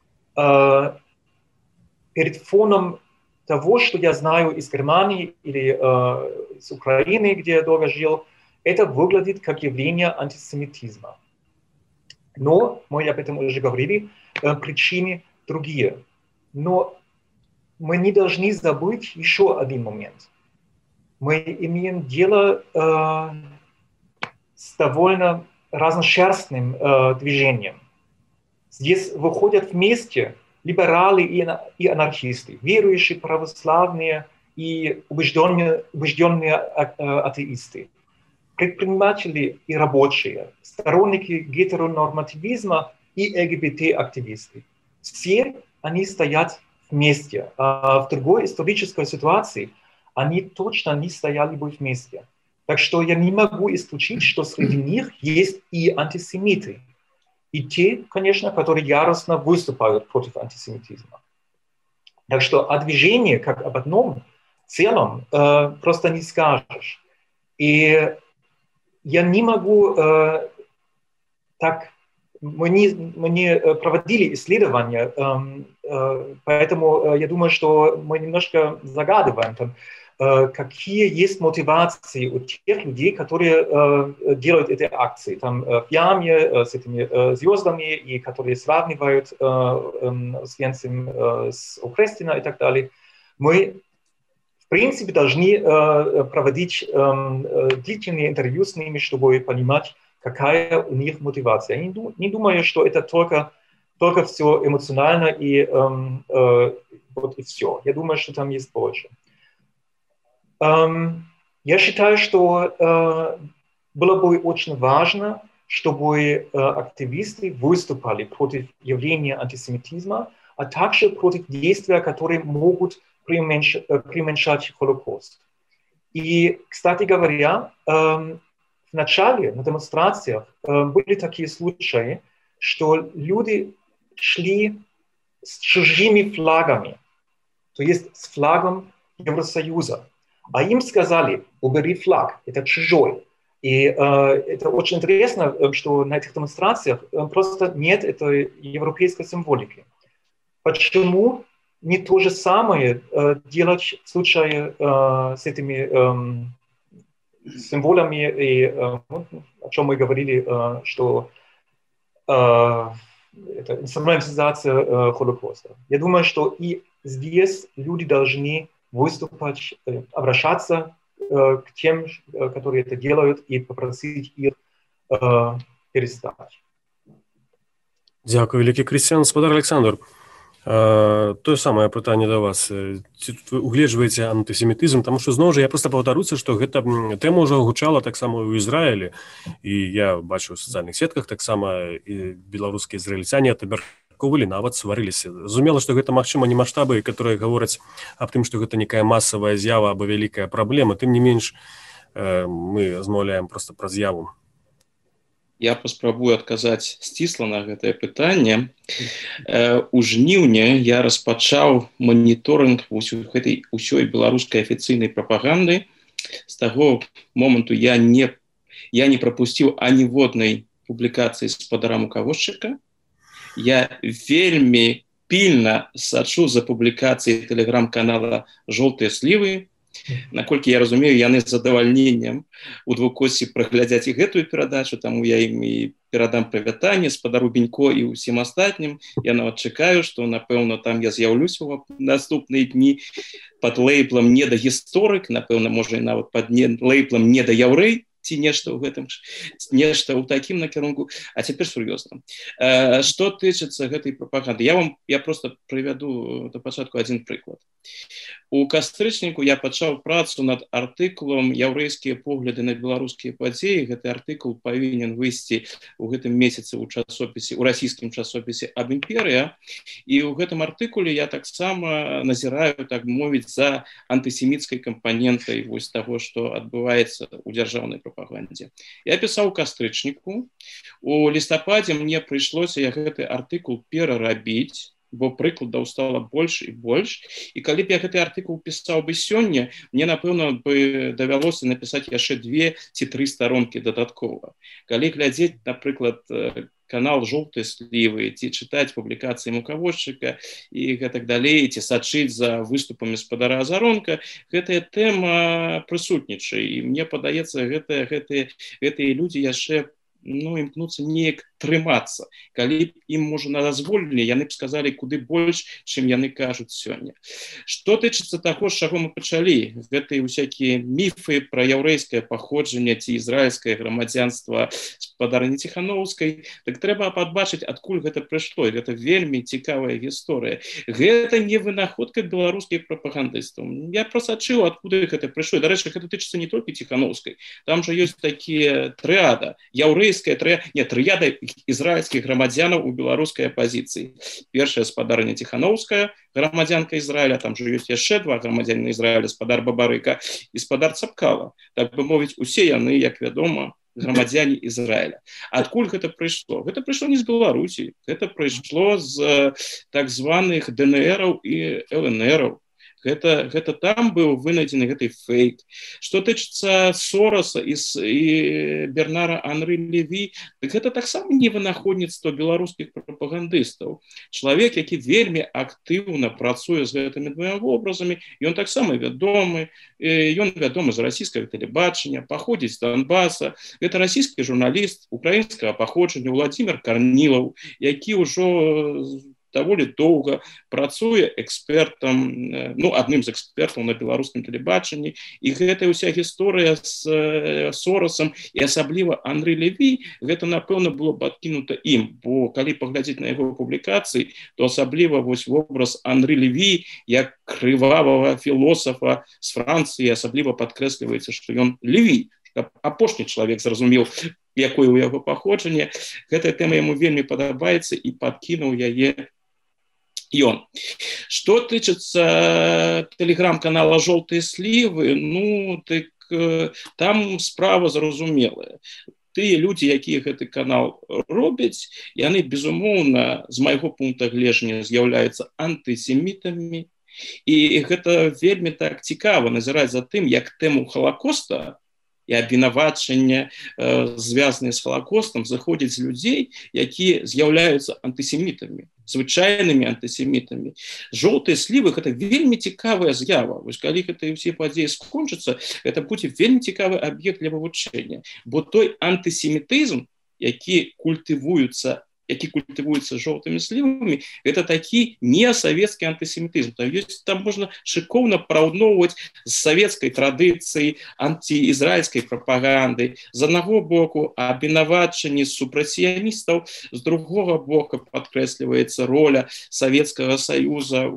перед фоном того, что я знаю из Германии или из Украины, где я долго жил, это выглядит как явление антисемитизма. Но, мы об этом уже говорили, причины другие. Но мы не должны забыть еще один момент. Мы имеем дело с довольно разношерстным движением. Здесь выходят вместе либералы и анархисты, верующие православные и убежденные атеисты, предприниматели и рабочие, сторонники гетеронормативизма и ЛГБТ-активисты. Все они стоят вместе. А в другой исторической ситуации они точно не стояли бы вместе. Так что я не могу исключить, что среди них есть и антисемиты. И те, конечно, которые яростно выступают против антисемитизма. Так что о движении, как об одном целом, просто не скажешь. И я не могу так... Мы не проводили исследования, поэтому я думаю, что мы немножко загадываем, там, какие есть мотивации у тех людей, которые делают эти акции. Там в яме с этими звездами, и которые сравнивают с Венцем с Окрестина и так далее. Мы, в принципе, должны проводить длительные интервью с ними, чтобы понимать, какая у них мотивация. Я не думаю, что это только все эмоционально и вот и все. Я думаю, что там есть больше. Я считаю, что было бы очень важно, чтобы активисты выступали против явления антисемитизма, а также против действия, которые могут преуменьшать Холокост. И, кстати говоря, в начале на демонстрациях были такие случаи, что люди шли с чужими флагами, то есть с флагом Евросоюза. А им сказали: убери флаг, это чужой. И это очень интересно, что на этих демонстрациях просто нет этой европейской символики. Почему не то же самое делать в случае с этими символами, и, о чем мы говорили, что это инструментализация Холокоста. Я думаю, что и здесь люди должны выступать, обращаться к тем, которые это делают, и попросить их перестать. Дякую, великий Крістіан. Господар Александр, тое самае пытанне да вас. Ці вы угледжваеце антысемітызм, таму што зноў жа я проста паўтаруся, што гэта тэма ўжо гучала таксама ў Ізраілі, і я бачу ў сацыяльных сетках таксама і беларускія ізраільцяне атабярковалі, нават сварыліся. Зразумела, што гэта, магчыма, не маштабы, которые гавораць аб тым, што гэта некая масавая з'ява або вялікая праблема. Тым не менш, мы размаўляем проста пра з'яву. Я паспрабую адказаць сцісла на гэтае пытанне. У жніўні я распачаў маніторынг гэтай усёй беларускай афіцыйнай прапаганды. З таго моманту я не прапусціў аніводнай публікацыі спадара мукавозчыка. Я вельмі пільна сачу за публікацыяй тэлеграм-канала «Жолтыя слівы». Наколькі я разумею, яны з задавальненнем у двукосці праглядзяць і гэтую перадачу, таму я ім і перадам прывітанне спадару Бенько і ўсім астатнім. Я нават чакаю, што, напэўна, там я з'яўлюся ў наступныя дні пад лейблам «Недагісторык», напэўна, можа, і нават пад лейблам «Недаяўрэй», ці нешта ў гэтым, нешта ў такім накірунку. А цяпер сур'ёзна. Што тычыцца гэтай прапаганды? Я проста прывяду да пачатку адзін прыклад. У кастрычніку я пачаў працу над артыкулам «Яўрэйскія погляды на беларускія падзеі». Гэты артыкул павінен выйсці ў гэтым месяцы ў расійскім часопісе «Аб імперыя». І ў гэтым артыкуле я таксама назіраю, так мовіць, за антысеміцкай кампанентай вось таго, што адбываецца ў дзяржаўнай прапагандзе. Я пісаў у кастрычніку. У лістападзе мне прыйшлося гэты артыкул перарабіць, бо прыкладаў стала больш і больш. І калі б я гэты артыкул пісаў бы сёння, мне, напэўна, бы давялося напісаць яшчэ 2 ці 3 старонкі дадаткова. Калі глядзець, напрыклад, канал «Жолтыя слівы», ці чытаць публікацыі мукавозчыка і гэтак далей, ці сачыць за выступамі спадара Азаронка, гэтая тэма прысутнічае. І мне падаецца, гэтыя людзі яшчэ імкнуцца неяк трымацца. Калі б ім можа дазволілі, яны б сказалі куды больш, чым яны кажуць сёння. Што тычыцца таго, з чаго мы пачалі, гэтыя усякія міфы пра яўрэйскае паходжанне ці ізраільскае грамадзянства спадарні Ціханаўскай, так трэба падбачыць, адкуль гэта прыйшло. Гэта вельмі цікавая гісторыя. Гэта не вынаходка беларускіх прапагандыстаў. Я прасачыў, адкуда гэта прыйшло. Дарэчы, гэта тычыцца не толькі Ціханаўскай. Там жа ёсць такія трыяда, яўрэйская трыяда ізраільскіх грамадзянаў у беларускай апазіцыі. Першая спадарня Ціханаўская, грамадзянка Ізраіля, там жа ёсць яшчэ два грамадзяніна Ізраіля, спадар Бабарыка і спадар Цапкала. Так бы мовіць, усе яны, як вядома, грамадзяне Ізраіля. Адкуль гэта прыйшло? Гэта прыйшло не з Беларусі, гэта прыйшло з так званых ДНРаў і ЛНРаў. Гэта там быў вынайдзены гэты фейк. Што тычыцца Сороса і Бернара Анры Леві, так гэта таксама не вынаходніцтва беларускіх прапагандыстаў. Чалавек, які вельмі актыўна працуе з гэтымі двома вобразамі, ён таксама вядомы, ён вядомы з расійскага тэлебачання, паходзіць з Донбаса. Гэта расійскі журналіст украінскага паходжання Владзімір Карнілаў, які ўжо даволі доўга працуе экспертам, адным з экспертаў на беларускім тэлебачанні, і гэтая ўся гісторыя з Сорасам і асабліва Анры Леві, гэта, напэўна, было б адкінута ім, бо калі паглядзець на яго публікацыі, то асабліва вось вобраз Анры Леві як крывавага філосафа з Францыі асабліва падкрэсліваецца, што ён Леві, каб апошні чалавек зразумеў, якое ў яго паходжанне. Гэтая тэма яму вельмі падабаецца і падкінуў яе ён. Што тычыцца тэлеграм-канала «Жоўтыя слівы», так там справа зразумелая. Тыя людзі, якія гэты канал робяць, яны, безумоўна, з майго пункта гледжання з'яўляюцца антысемітамі. І гэта вельмі так цікава назіраць за тым, як тэму Халакоста і абвінавачання, звязаныя з Халакостам, заходзяць з людзей, якія з'яўляюцца антысемітамі, звычайнымі антысемітамі. «Жоўтыя слівы» — гэта вельмі цікавая з'ява. Вось калі гэтыя ўсе падзеі скончацца, гэта будзе вельмі цікавы аб'ект для вывучэння. Бо той антысемітызм, які культывуецца жоўтымі слівамі, гэта такі несавецкі антысемітызм. Там можна шыкоўна параўноўваць з савецкай традыцыяй, антыізраільскай прапаганды. З аднаго боку абвінавачанні супрацыяністаў, з другога боку падкрэсліваецца роля Савецкага Саюза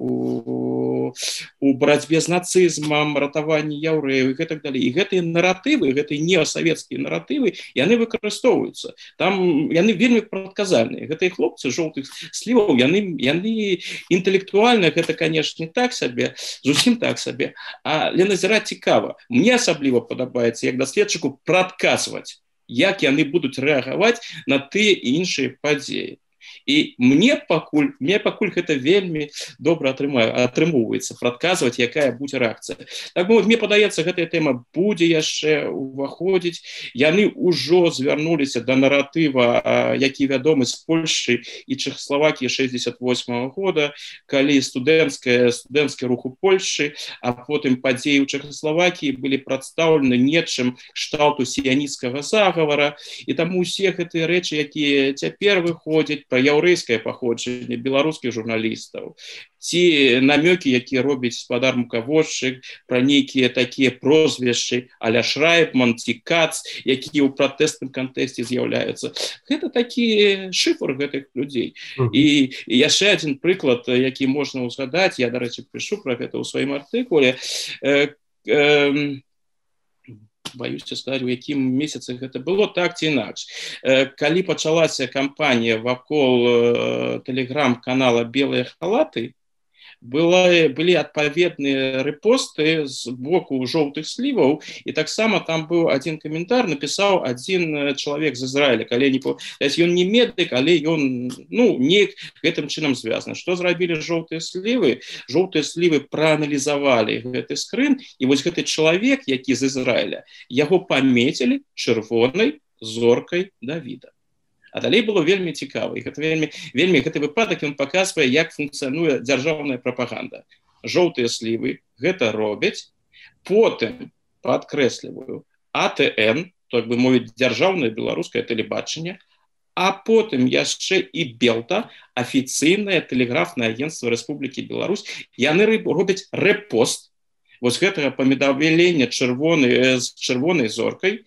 у барацьбе з нацызмам, ратаванні яўрэяў і гэтак далей. І гэтыя наратывы, гэтыя неасавецкія наратывы, яны выкарыстоўваюцца. Там яны вельмі прадказальныя. Гэтыя хлопцы жоўтых сліваў, яны інтэлектуальна, гэта, канешне, так сабе, зусім так сабе, але назіраць цікава. Мне асабліва падабаецца, як даследчыку, прадказваць, як яны будуць рэагаваць на тыя і іншыя падзеі. І мне пакуль гэта вельмі добра атрымоўваецца, прадказваць, якая будзе рэакцыя. Так мне падаецца, гэтая тэма будзе яшчэ ўваходзіць. Яны ўжо звярнуліся да наратыва, які вядомы з Польшчы і Чэхаславакіі 68-го года, калі студэнцкі рух у Польшчы, а потым падзеі ў Чэхаславакіі былі прадстаўлены нечым кшталту сіянісцкага загавара. І таму усе гэтыя рэчы, якія цяпер выходзяць пра яўрэйскае паходжанне беларускіх журналістаў, ці намёкі, якія робіць спадар Мукаводчык пра нейкія такія прозвішчы а-ля Шрайбман ці Кац, якія ў пратэстным кантэксце з'яўляюцца. Гэта такі шыфр гэтых людзей. І яшчэ адзін прыклад, які можна ўзгадаць, я, дарэчы, пішу пра гэта ў сваім артыкуле, баюся сказаць, у якім месяцы гэта было, так ці інакш. Калі пачалася кампанія вакол тэлеграм-канала «Белыя халаты», былі адпаведныя рэпосты з боку жоўтых сліваў, і таксама там быў адзін каментар, напісаў адзін чалавек з Ізраіля, ён не медык, але ён неяк гэтым чынам звязаны. Што зрабілі жоўтыя слівы? Жоўтыя слівы прааналізавалі гэты скрын, і вось гэты чалавек, які з Ізраіля, яго памецілі чырвонай зоркай Давіда. А далей было вельмі цікава. І вельмі гэты выпадак ён паказвае, як функцыянуе дзяржаўная прапаганда. Жоўтыя слівы гэта робяць, потым падкрэсліваю АТН, так бы мовіць, дзяржаўнае беларускае тэлебачанне, а потым яшчэ і Белта, афіцыйнае тэлеграфнае агенцтва Рэспублікі Беларусь, яны робяць рэпост вось гэтага паведамлення з чырвонай зоркай,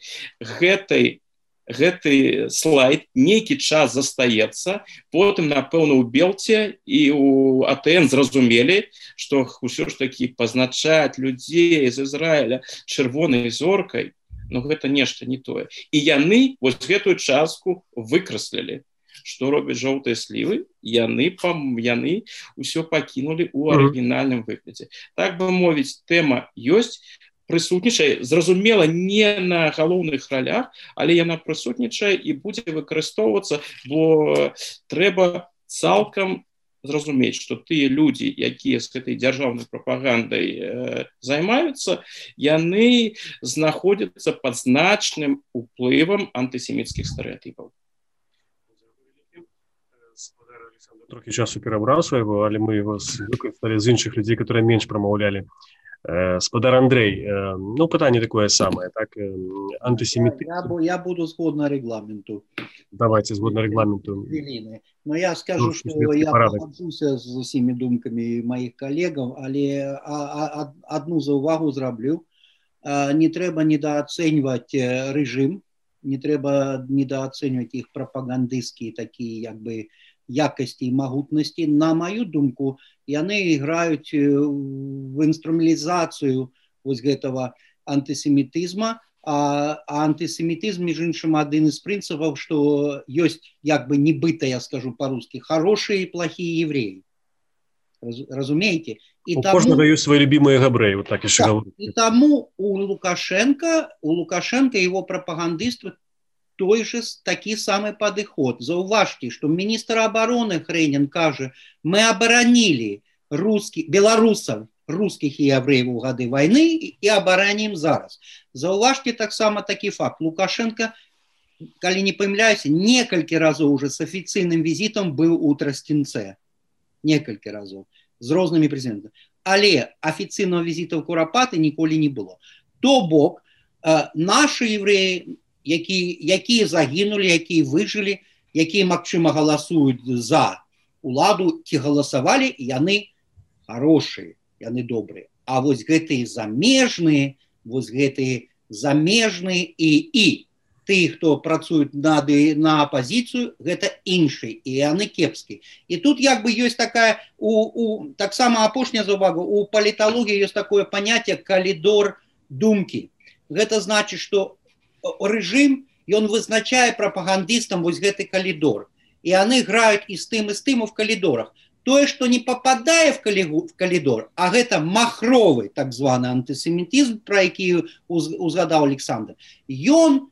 гэты слайд нейкі час застаецца, потым, напэўна, у Белце і у АТН зразумелі, што ўсё ж такі пазначаць людзей з Ізраіля чырвонай зоркай, но гэта нешта не тое. І яны вось гэтую частку выкраслілі. Што робяць жоўтыя слівы? Яны ўсё пакінулі ў арыгінальным выглядзе. Так бы мовіць, тэма ёсць, прысутнічае, зразумела, не на галоўных ролях, але яна прысутнічае і будзе выкарыстоўвацца, бо трэба цалкам зразумець, што тыя людзі, якія з гэтай дзяржаўнай прапагандай займаюцца, яны знаходзяцца пад значным уплывам антысеміцкіх стэрэатыпаў. Трохі часу перабраў свайго, але мы его выкарысталі з іншых людзей, которые менш прамаўлялі. Спадар Андрей, ну, пытанне такое самае, так, антисемитизм. Я буду згодна регламенту. Давайте, згодна регламенту. Но я скажу, что я погоджуся з усімі думкамі моих коллегаў, але одну заувагу зраблю. Не трэба недооценивать режим, не трэба недооценивать их пропагандистские такие, як бы, якости и могутности. На мою думку, яны играют в инструментализацию вот этого антисемитизма, а антисемитизм, между іншым, один из принципов, что есть, как бы нібыта, я скажу по-русски, хорошие и плохие евреи. Разумеете? И у кожного есть свои любимые габреи, вот так еще говорю. И тому у Лукашенко его пропагандисты той же такі самый падыход. Заўважьте, что министр обороны Хренин кажа, мы оборонили белорусов, русских и евреев у гады войны и обороним зараз. Заўважьте таксама такі факт. Лукашенко, калі не памыляюся, некалькі разоў уже с официальным визитом был у Тростенце. Некалькі разоў. З рознымі прэзідэнтамі. Але официального визита в Курапаты ніколі не было. То бок, наши евреи, якія загінулі, якія выжылі, якія, магчыма, галасуюць за уладу, ці галасавалі, яны хорошыя, яны добрыя. А вось гэтыя замежныя і тыя, хто працуюць на апазіцыю, гэта іншыя, і яны кепскія. І тут як бы ёсць такая, таксама апошняя заўвага, у паліталогіі ёсць такое паняцце калідор думкі. Гэта значыць, што режим, ён вызначае прапагандыстам вось гэты калідор. І яны граюць і з тым в калідорах. Тое, што не попадае в калідор, а гэта махровы, так званы антысемітызм, про які узгадаў Александр, ён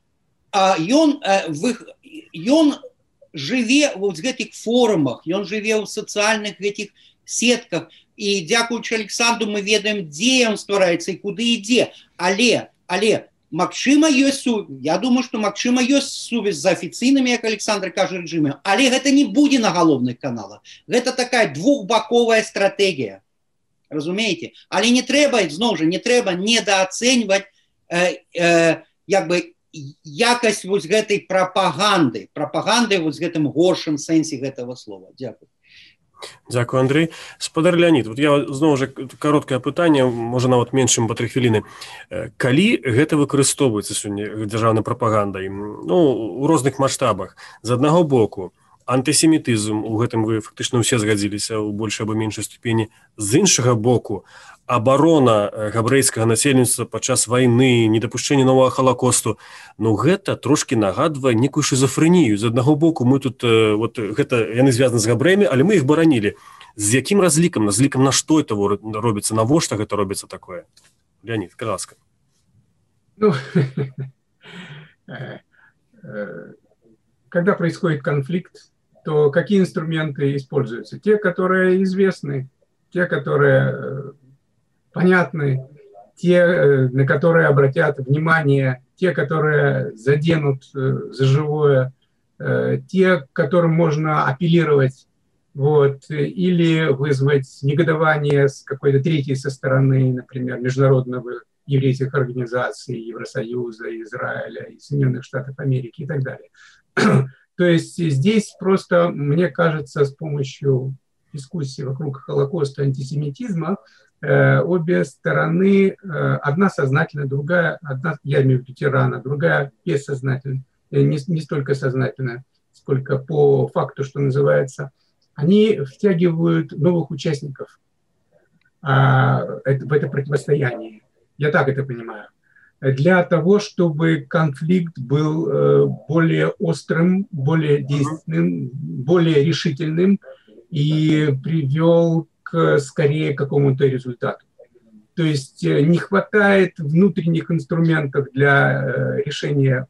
жыве в гэтых форумах, ён жыве ў сацыяльных гэтых сетках, і дзякуючы Александру мы ведаем, дзе ён ствараецца і куды ідзе. Але магчыма ёсць, я думаю, што магчыма ёсць сувязь з афіцыйнымі, як Александр кажа, рэжымамі, але гэта не будзе на галоўных каналах. Гэта такая двухбаковая стратегія. Разумееце? Але не трэба, зноў жа, не трэба недооценьваць як бы якасць вось гэтай прапаганды вось гэтым горшым сэнсе гэтага слова. Дзякуй. Дзякуй, Андрей. Спадар Леонид, вот я зноў жа кароткае пытанне, можа нават менш, чым па 3 хвіліны. Калі гэта выкарыстоўваецца сёння дзяржаўнай прапагандай, ну, у розных маштабах, з аднаго боку, антысемітызм, у гэтым вы фактычна ўсе згадзіліся ў большай або меншай ступені, з іншага боку, абарона габрэйскага насельніцтва падчас вайны, недапушчэнне новага халакосту, ну гэта трошки нагадвае некую шизофрэнію. З аднаго боку мы тут, вот гэта яны звязаны з габрэямі, але мы іх баранілі. З якім разлікам, на што это робіцца, навошта гэта робіцца такое? Леонид, ласка. Ну, когда происходит конфликт, то какие инструменты используются? Те, которые известны, те, которые понятны, те, на которые обратят внимание, те, которые заденут за живое, те, к которым можно апеллировать, вот, или вызвать негодование с какой-то третьей со стороны, например, международных еврейских организаций, Евросоюза, Израиля, Соединенных Штатов Америки и так далее. То есть здесь просто, мне кажется, с помощью дискуссии вокруг Холокоста и антисемитизма обе стороны, одна сознательная, другая, одна, я имею в виду тирана, другая бессознательная, не столько сознательная, сколько по факту, что называется, они втягивают новых участников в это противостояние. Я так это понимаю. Для того, чтобы конфликт был более острым, более действенным, более решительным и привел скорее к какому-то результату. То есть не хватает внутренних инструментов для решения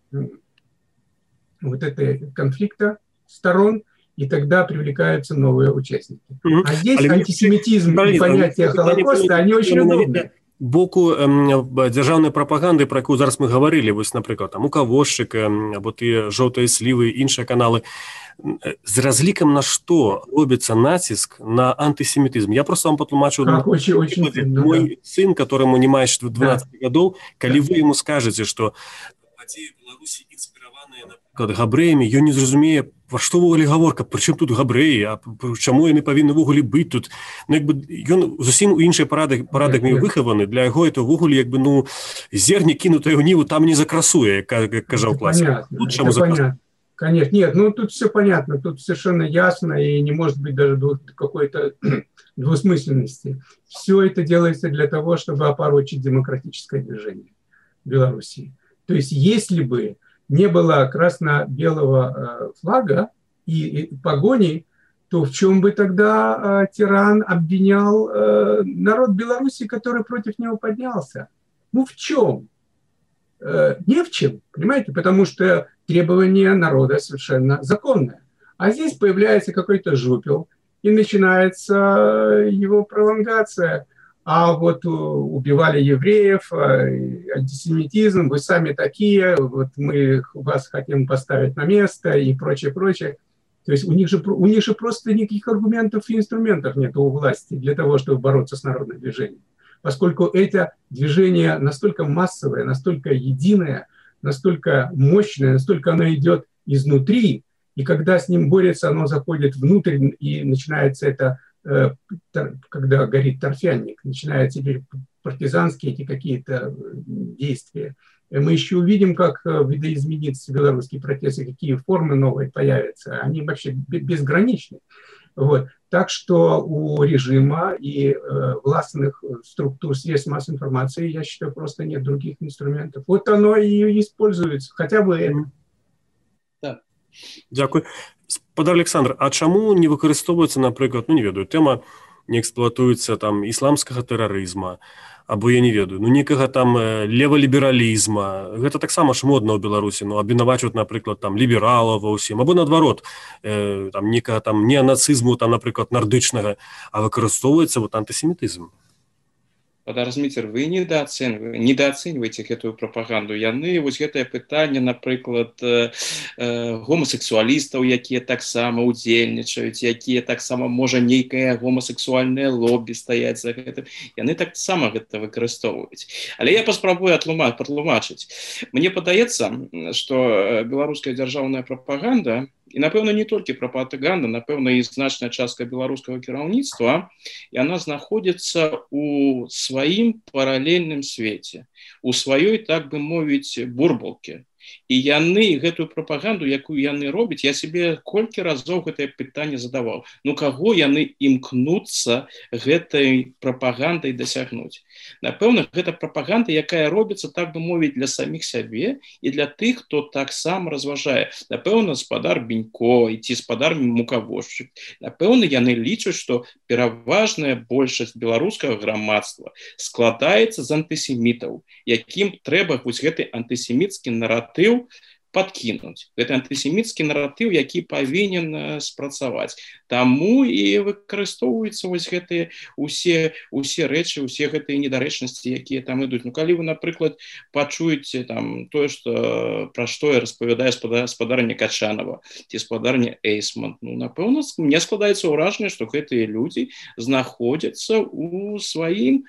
вот этого конфликта сторон, и тогда привлекаются новые участники. А здесь антисемитизм и понятие Холокоста, они очень удобны. Боку дзяржаўнай прапаганды, про якую зараз мы говорили, вось, напрыклад, там Укавозчык, або тыя жоўтыя слівы, іншыя каналы, з разлікам на што робіцца націск на антысемітызм. Я просто вам патлумачу. Мой сын, которому не маеш 12 гадоў, калі вы ему скажете, что падзеі Беларусі інспіраваныя, напрыклад, габрэямі, ён не зразумее, пра што ввогуле гаворка, прычым тут габрэі, а чаму яны павінны ввогуле быць тут. Ну, як бы, ён зусім у іншай парадыгме выхаваны, для яго это ввогуле, як бы, ну, зерне кінутае ў ніву там не закрасуе, як кажаў класік. Конечно, нет, ну тут все понятно, тут совершенно ясно и не может быть даже какой-то двусмысленности. Все это делается для того, чтобы опорочить демократическое движение в Беларуси. То есть если бы не было красно-белого флага и погони, то в чем бы тогда тиран обвинял народ Беларуси, который против него поднялся? Ну в чем? Не в чем, понимаете, потому что требование народа совершенно законное. А здесь появляется какой-то жупел, и начинается его пролонгация. А вот убивали евреев, антисемитизм, вы сами такие, вот мы вас хотим поставить на место и прочее, прочее. То есть у них же просто никаких аргументов и инструментов нет у власти для того, чтобы бороться с народным движением. Поскольку это движение настолько массовое, настолько единое, настолько мощное, настолько оно идет изнутри, и когда с ним борется, оно заходит внутрь, и начинается это, когда горит торфяник, начинаются теперь партизанские эти какие-то действия. Мы еще увидим, как видоизменится белорусский протест, и какие формы новые появятся. Они вообще безграничны. Вот. Так что у режима и властных структур средств массовой информации, я считаю, просто нет других инструментов. Вот оно и используется, хотя бы это. Да. Дякую. Спадар Александр, а чаму не выкарыстоўваецца, напрыклад, ну не ведаю, тэма не эксплуатуецца там ісламскага тэрарызма, або я не ведаю, ну некага там левалібералізма. Гэта таксама ж модна ў Беларусі, ну абвінавачваюць, напрыклад, там лібералаў ва ўсім, або наадварот, там некага там неанацызму, там, напрыклад, нардычнага, а выкарыстоўваецца вот антысемітызм. Разміцер, вы недооцениваете гэтую прапаганду. Яны вось гэтае пытанне, напрыклад, гомасексуалістаў, якія таксама удзельнічаюць, якія таксама, можа, нейкае гомасексуальнае лобі стаяць за гэтым. Яны таксама гэта выкарыстоўваюць. Але я паспрабую патлумачыць. Мне падаецца, што беларуская дзяржаўная прапаганда, і, напэўна, не толькі прапаганда, напэўна, і значная частка беларускага кіраўніцтва, яна знаходзіцца у сваім паралельным свеце, у сваёй, так бы мовіць, бурбалке. І яны гэтую прапаганду, якую яны робяць, я себе колькі разоў гэтае пытанне задаваў. Ну, каго яны імкнуцца гэтай прапагандай дасягнуць? Напэўна, гэта прапаганда, якая робіцца, так бы мовіць, для саміх сябе і для тых, хто таксама разважае. Напэўна, спадар Бенько ці спадар Мукавозчык. Напэўна, яны лічаць, што пераважная большасць беларускага грамадства складаецца з антысемітаў, якім трэба вось гэты антысеміцкі наратыў подкінуць. Гэта антысеміцкі наратыў, які павінен спрацаваць. Таму і выкарыстоўваюцца вось гэтыя усе рэчы, усе гэтыя недарэчнасці, якія там ідуць. Ну, калі вы, напрыклад, пачуеце там тое, пра што я распавядаю спадарня Качанова ці спадарня Эйсман, ну, напэўна, мне складаецца ўражанне, што гэтыя людзі знаходзяцца ў сваім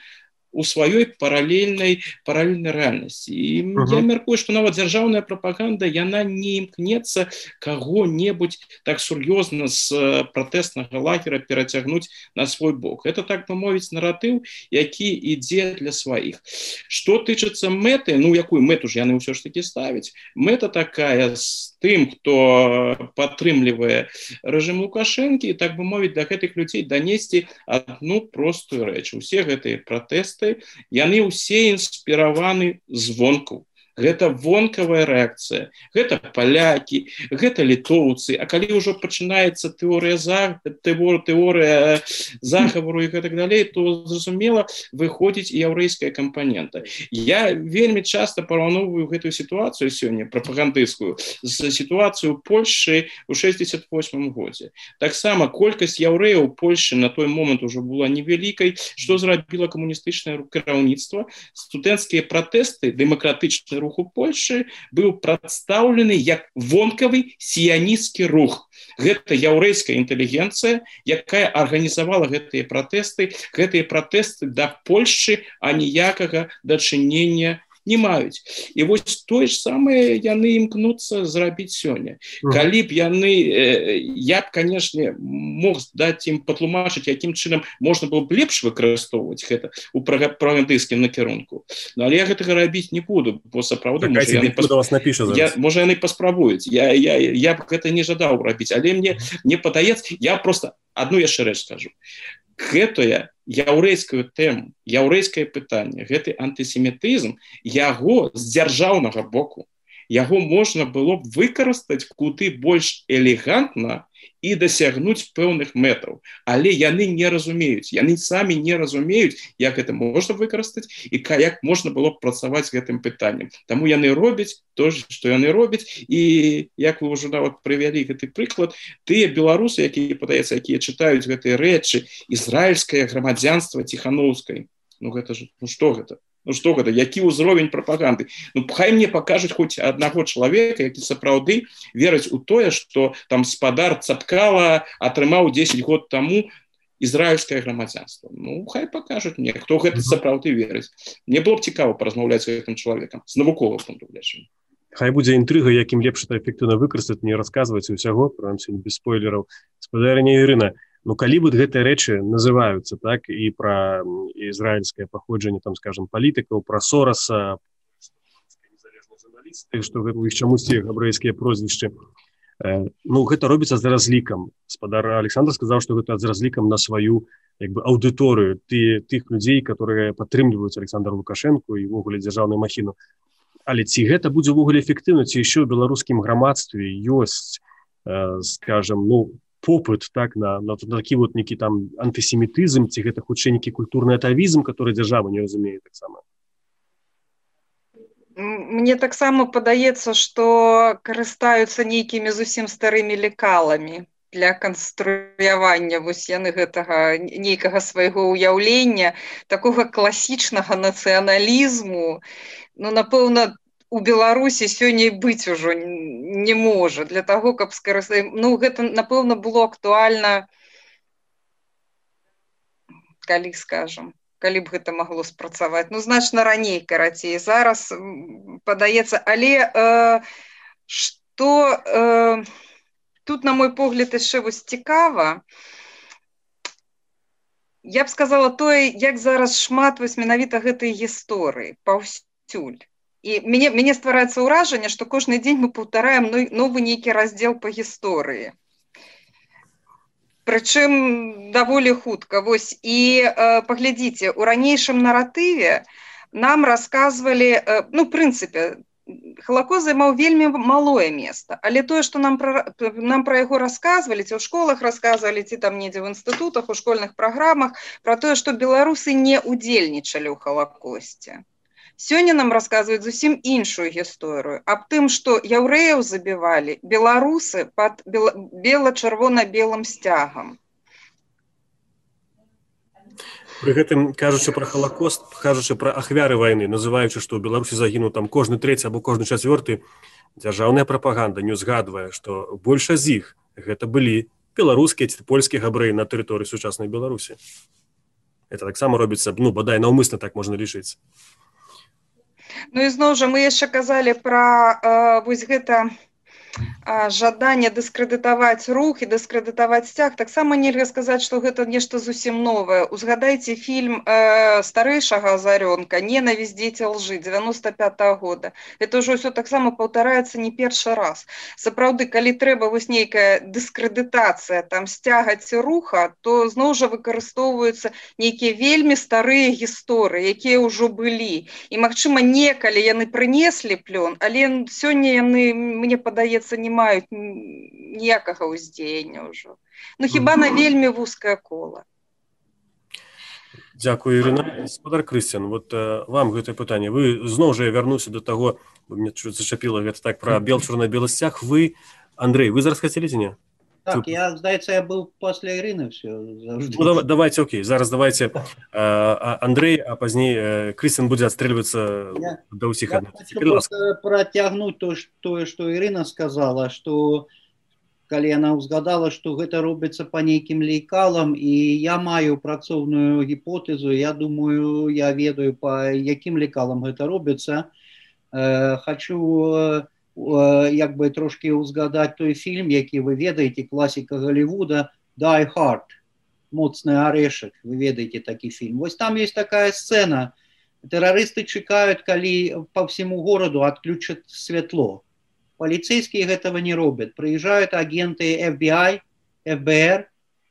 у сваёй паралельнай рэальнасці. І я мяркую, што нават дзяржаўная прапаганда яна не імкнецца каго-небудзь так сур'ёзна з пратэснага лагера перацягнуць на свой бок. Это, так бы мовіць, наратыў, які ідзе для сваіх. Што тычыцца мэты, ну якую мэту ж яны ўсё ж такі ставяць? Мэта такая з тым, хто падтрымлівае рэжым Лукашэнкі, і, так бы мовіць, да гэтых людзей данесці адну простую рэч. Усе гэтыя пратэсты, яны ўсе інспіраваны звонку. Гэта вонкавая рэакцыя. Гэта палякі, гэта літоўцы. А калі ўжо пачынаецца тэорыя захавару і гэтак далей, то, зразумела, выходзіць і яўрэйская кампанента. Я вельмі часта параўноўваю гэтую сітуацыю сёння, прапагандысцкую, з сітуацыю Польшчы ў 68 годзе. Таксама колькасць яўрэяў у Польшчы на той момант ужо была невялікай. Што зрабіла камуністычнае кіраўніцтва? Студэнцкія пратэсты, дэмакратычны рух у Польшчы быў прадстаўлены як вонкавы сіянісцкі рух. Гэта яўрэйская інтэлігенцыя, якая арганізавала гэтыя пратэсты да Польшчы аніякага дачынення не маюць. І вось тое ж самае яны імкнуцца зрабіць сёння. Калі б яны, я б, канешне, мог даць ім патлумачыць, якім чынам можна было б лепш выкарыстоўваць гэта ў прапагандысцкім накірунку. Але я гэтага рабіць не буду, бо сапраўды можа яны паспрабуюць. Я б гэта не жадаў рабіць, але мне падаецца, я проста адну яшчэ рэч скажу. Гэтая яўрэйскую тэму, яўрэйскае пытанне, гэты антысемітызм, яго з дзяржаўнага боку, яго можна было б выкарыстаць куды больш элегантна і дасягнуць пэўных мэтаў. Але яны не разумеюць, яны самі не разумеюць, як гэта можна выкарыстаць і як можна было б працаваць з гэтым пытаннем. Таму яны робяць то, што яны робяць, і як вы ўжо нават прывялі гэты прыклад, тыя беларусы, якія, падаецца, якія чытаюць гэтыя рэчы, ізраільскае грамадзянства Ціхановскай. Ну гэта ж, ну што гэта? Ну што гэта, які ўзровень прапаганды? Ну хай мне пакажуць хоць аднаго чалавека, які сапраўды верыць у тое, што там спадар Цапкала атрымаў 10 год таму ізраільскае грамадзянства. Ну хай пакажуць мне, хто гэта сапраўды верыць. Мне было б цікава паразмаўляць з гэтым чалавекам, з навуковага пункту гледжання. Хай будзе інтрыга, якім лепш это эфектыўна выкарыстаць, не расказваць усяго, прынамсі без спойлераў. Спадарня Ірына, ну калі вот гэтыя рэчы называюцца, так, і пра ізраільскае паходжанне, там, скажем, палітыкаў, пра Сораса, незалежныя журналісты, што у іх чамусьці габрэйскія прозвішчы, ну гэта робіцца з разлікам. Спадар Александр сказаў, што гэта з разлікам на сваю аўдыторыю тых людзей, которые падтрымліваюць Александра Лукашэнку і ўвогуле дзяржаўную махіну. Але ці гэта будзе ўвогуле эфектыўна, ці яшчэ ў беларускім грамадстве ёсць, скажем, ну, попыт, так, на такі вот некі там антысемітызм, ці гэта хутчэй некі культурны атавізм, который дзяржава не разумее таксама? Мне таксама падаецца, што карыстаюцца нейкімі зусім старымі лекаламі для канструявання вось яны гэтага нейкага свайго ўяўлення, такога класічнага нацыяналізму. Ну, напэўна, у Беларусі сёння быць ужо не можа. Для таго, каб скарыстаць... Ну, гэта, напэўна, было актуальна, калі, скажам, калі б гэта магло спрацаваць. Ну, значна раней, карацей. Зараз, падаецца, але што тут, на мой погляд, яшчэ вось цікава, я б сказала тое, як зараз шмат вось менавіта гэтай гісторыі паўсюль. І мяне ствараецца ўражанне, што кожны дзень мы паўтараем новы нейкі раздзел па гісторыі. Прычым даволі хутка. Вось, і паглядзіце, у ранейшым наратыве нам расказвалі, ну, в прынцыпе, Халакост займаў вельмі малое месца, але тое, што нам пра яго расказвалі, ці ў школах расказвалі, ці там недзе в інстытутах, у школьных праграмах, пра тое, што беларусы не удзельнічалі ў Халакосце. Сёння нам расказваюць зусім іншую гісторыю аб тым, што яўрэяў забівалі беларусы пад бела-чырвона-белым сцягам. Пры гэтым, кажучы пра Халакост, кажучы пра ахвяры вайны, называючы, што ў Беларусі загінуў там кожны трэці або кожны чацвёрты, дзяржаўная прапаганда не ўзгадвае, што большасць з іх гэта былі беларускія ці польскія габрэі на тэрыторыі сучаснай Беларусі. это таксама робіцца, ну, бадай наўмысна так можна лічыць. Ну і зноў жа мы яшчэ казалі пра вось гэта жаданне дыскрэдытаваць рух і дыскрэдытаваць сцяг, таксама нельга сказаць, што гэта нешта зусім новае. Узгадайце фільм старэйшага Азарёнка «Ненавість, дзеці лжы» 95-го года. Это ўжо ўсё таксама паўтараецца не першы раз. Сапраўды, калі трэба вось нейкая дыскрэдытацыя там сцяга ці руха, то зноў жа выкарыстоўваюцца нейкія вельмі старыя гісторыі, якія ўжо былі. І, магчыма, некалі яны прынеслі плён, але сёння яны, мне падаецца, не маюць ніякага ўздзеяння ўжо. Ну, хіба на вельмі вузкае кола. Дзякую, Ірына. Гаспадар Крысціян, вот вам гэтае пытанне. Вы зноў жа вярнуся до таго, мне зачапіла гэта так пра чорна-белы сцяг. Вы, Андрей, вы зараз хацелі ці не? Так, здаецца, я быў пасля Ірыны все завжды. Ну, давайте, окей, зараз давайте Андрей, а пазней Крысціян будзе адстрэльвацца да ўсіх. Я хочу просто працягнуць тое, што Ірына сказала, што калі яна ўзгадала, што гэта робіцца па нейкім лекалам, і я маю працоўную гіпотэзу, я думаю, я ведаю, па якім лекалам гэта робіцца. Хочу як бы трошки узгадаць той фільм, які вы ведаеце, класіка Голливуда, Die Hard, «Моцны арешак», вы ведаеце такі фільм. Вось там есть такая сцена, тэрарысты чакаюць, калі по всему городу отключат святло. Полицейские гэтага не робят. Приезжают агенты FBI, ФБР,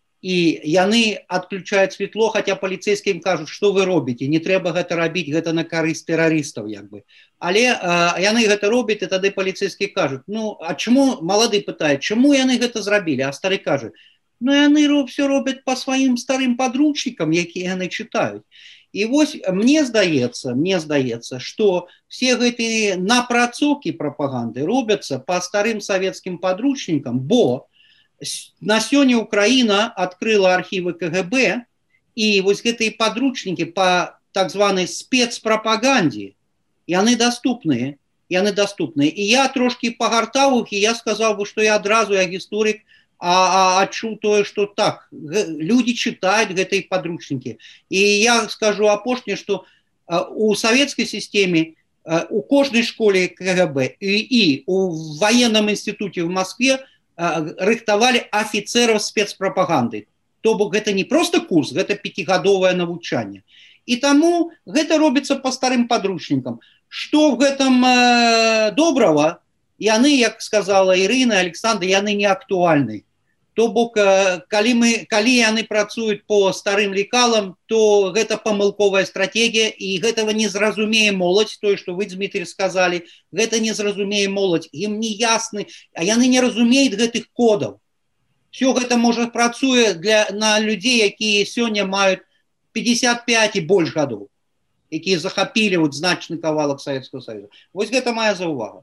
и яны отключают светло, хотя полицейские им кажут, что вы робите, не трэба гэта рабіць, гэта на карысць тэрарыстаў, як бы. Але яны гэта робят, и тады полицейские кажут, ну, а чему, малады пытает, чему яны гэта зрабілі, а стары кажет, ну, яны все робят по своим старым подручникам, якія яны читают. И вот мне здаецца, что все гэтыя напрацоўкі прапаганды робятся по старым советским подручникам, бо на сёння Украина открыла архивы КГБ, и вот гэтые подручники по так званой спецпропаганде, яны доступны. И я трошки пагартаў их, и я сказал бы, что я адразу, я гісторик, адчуў тое, что так, люди читают гэтые подручники. И я скажу апошняе, что у советской системе, у каждой школе КГБ и у военном институте в Москве рыхтавалі офицеров спецпропаганды. То бок гэта не просто курс, гэта 5-гадовае навучанне. И таму гэта робіцца по старым подручникам. Что в гэтым доброго, яны, як сказала Ірына, Александр, яны не актуальны. То бок, калі яны працуюць по старым лекалам, то гэта памылковая стратегія, і гэтага не зразумее моладзь, тое, што вы, Дмітрий, сказали, гэта не зразумее моладзь, ім не ясны, а яны не разумеюць гэтых кодаў. Все гэта, можа, працуе на людзей, якія сёння маюць 55 і больш гадоў, якія захапілі значны кавалак Советского Союза. Вось гэта моя заувага.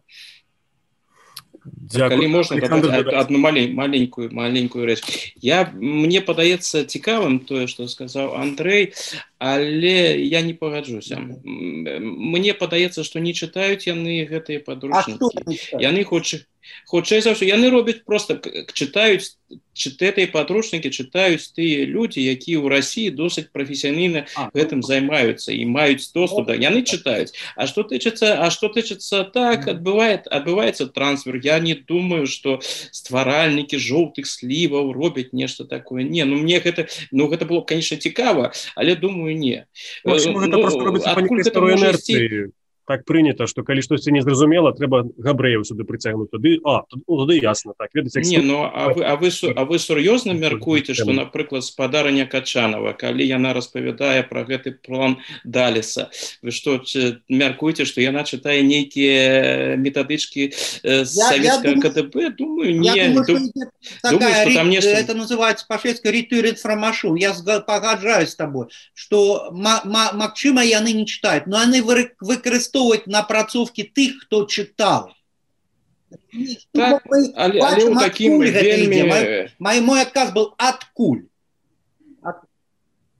Калі можна одну маленькую рэч. Мне падаецца цікавым тое, што сказаў Андрей, але я не пагаджуся. Мне падаецца, што не чытаюць яны гэтыя падручнікі. Яны хутчэй за ўсё, яны робяць просто чытаюць гэтыя падручнікі, чытаюць тыя людзі, якія ў Расіі досыць прафесіянальна гэтым займаюцца і маюць доступ. Яны чытаюць. А што тычыцца так, адбываецца трансфер. Я не думаю, што стваральнікі жоўтых сліваў робяць нешта такое. Не, мне гэта было, конечно, цікава, але думаю, не. Гэта просто робіцца па нейкай старой інерцыі. Так прынята, што калі штосьці не зразумела, трэба габрэяў сюды прыцягнуць. Тады ясна. Так, ведаеце, не, ну, а вы сур'ёзна мяркуеце, што, напрыклад, спадарня Качанова, калі яна распавядае пра гэты план Далеса, вы што, мяркуеце, што яна чытае нейкія метадычкі з савецкага КДБ? Думаю, не. Думаю, что там нешта... Это называется по-шведски «return information». Я пагаджаюсь с тобой, что, магчыма, яны не читают, но яны выкарыстоўваюць напрацоўкі тых, хто чытаў. Так, але ў такім вельмі... Мой адказ был «адкуль».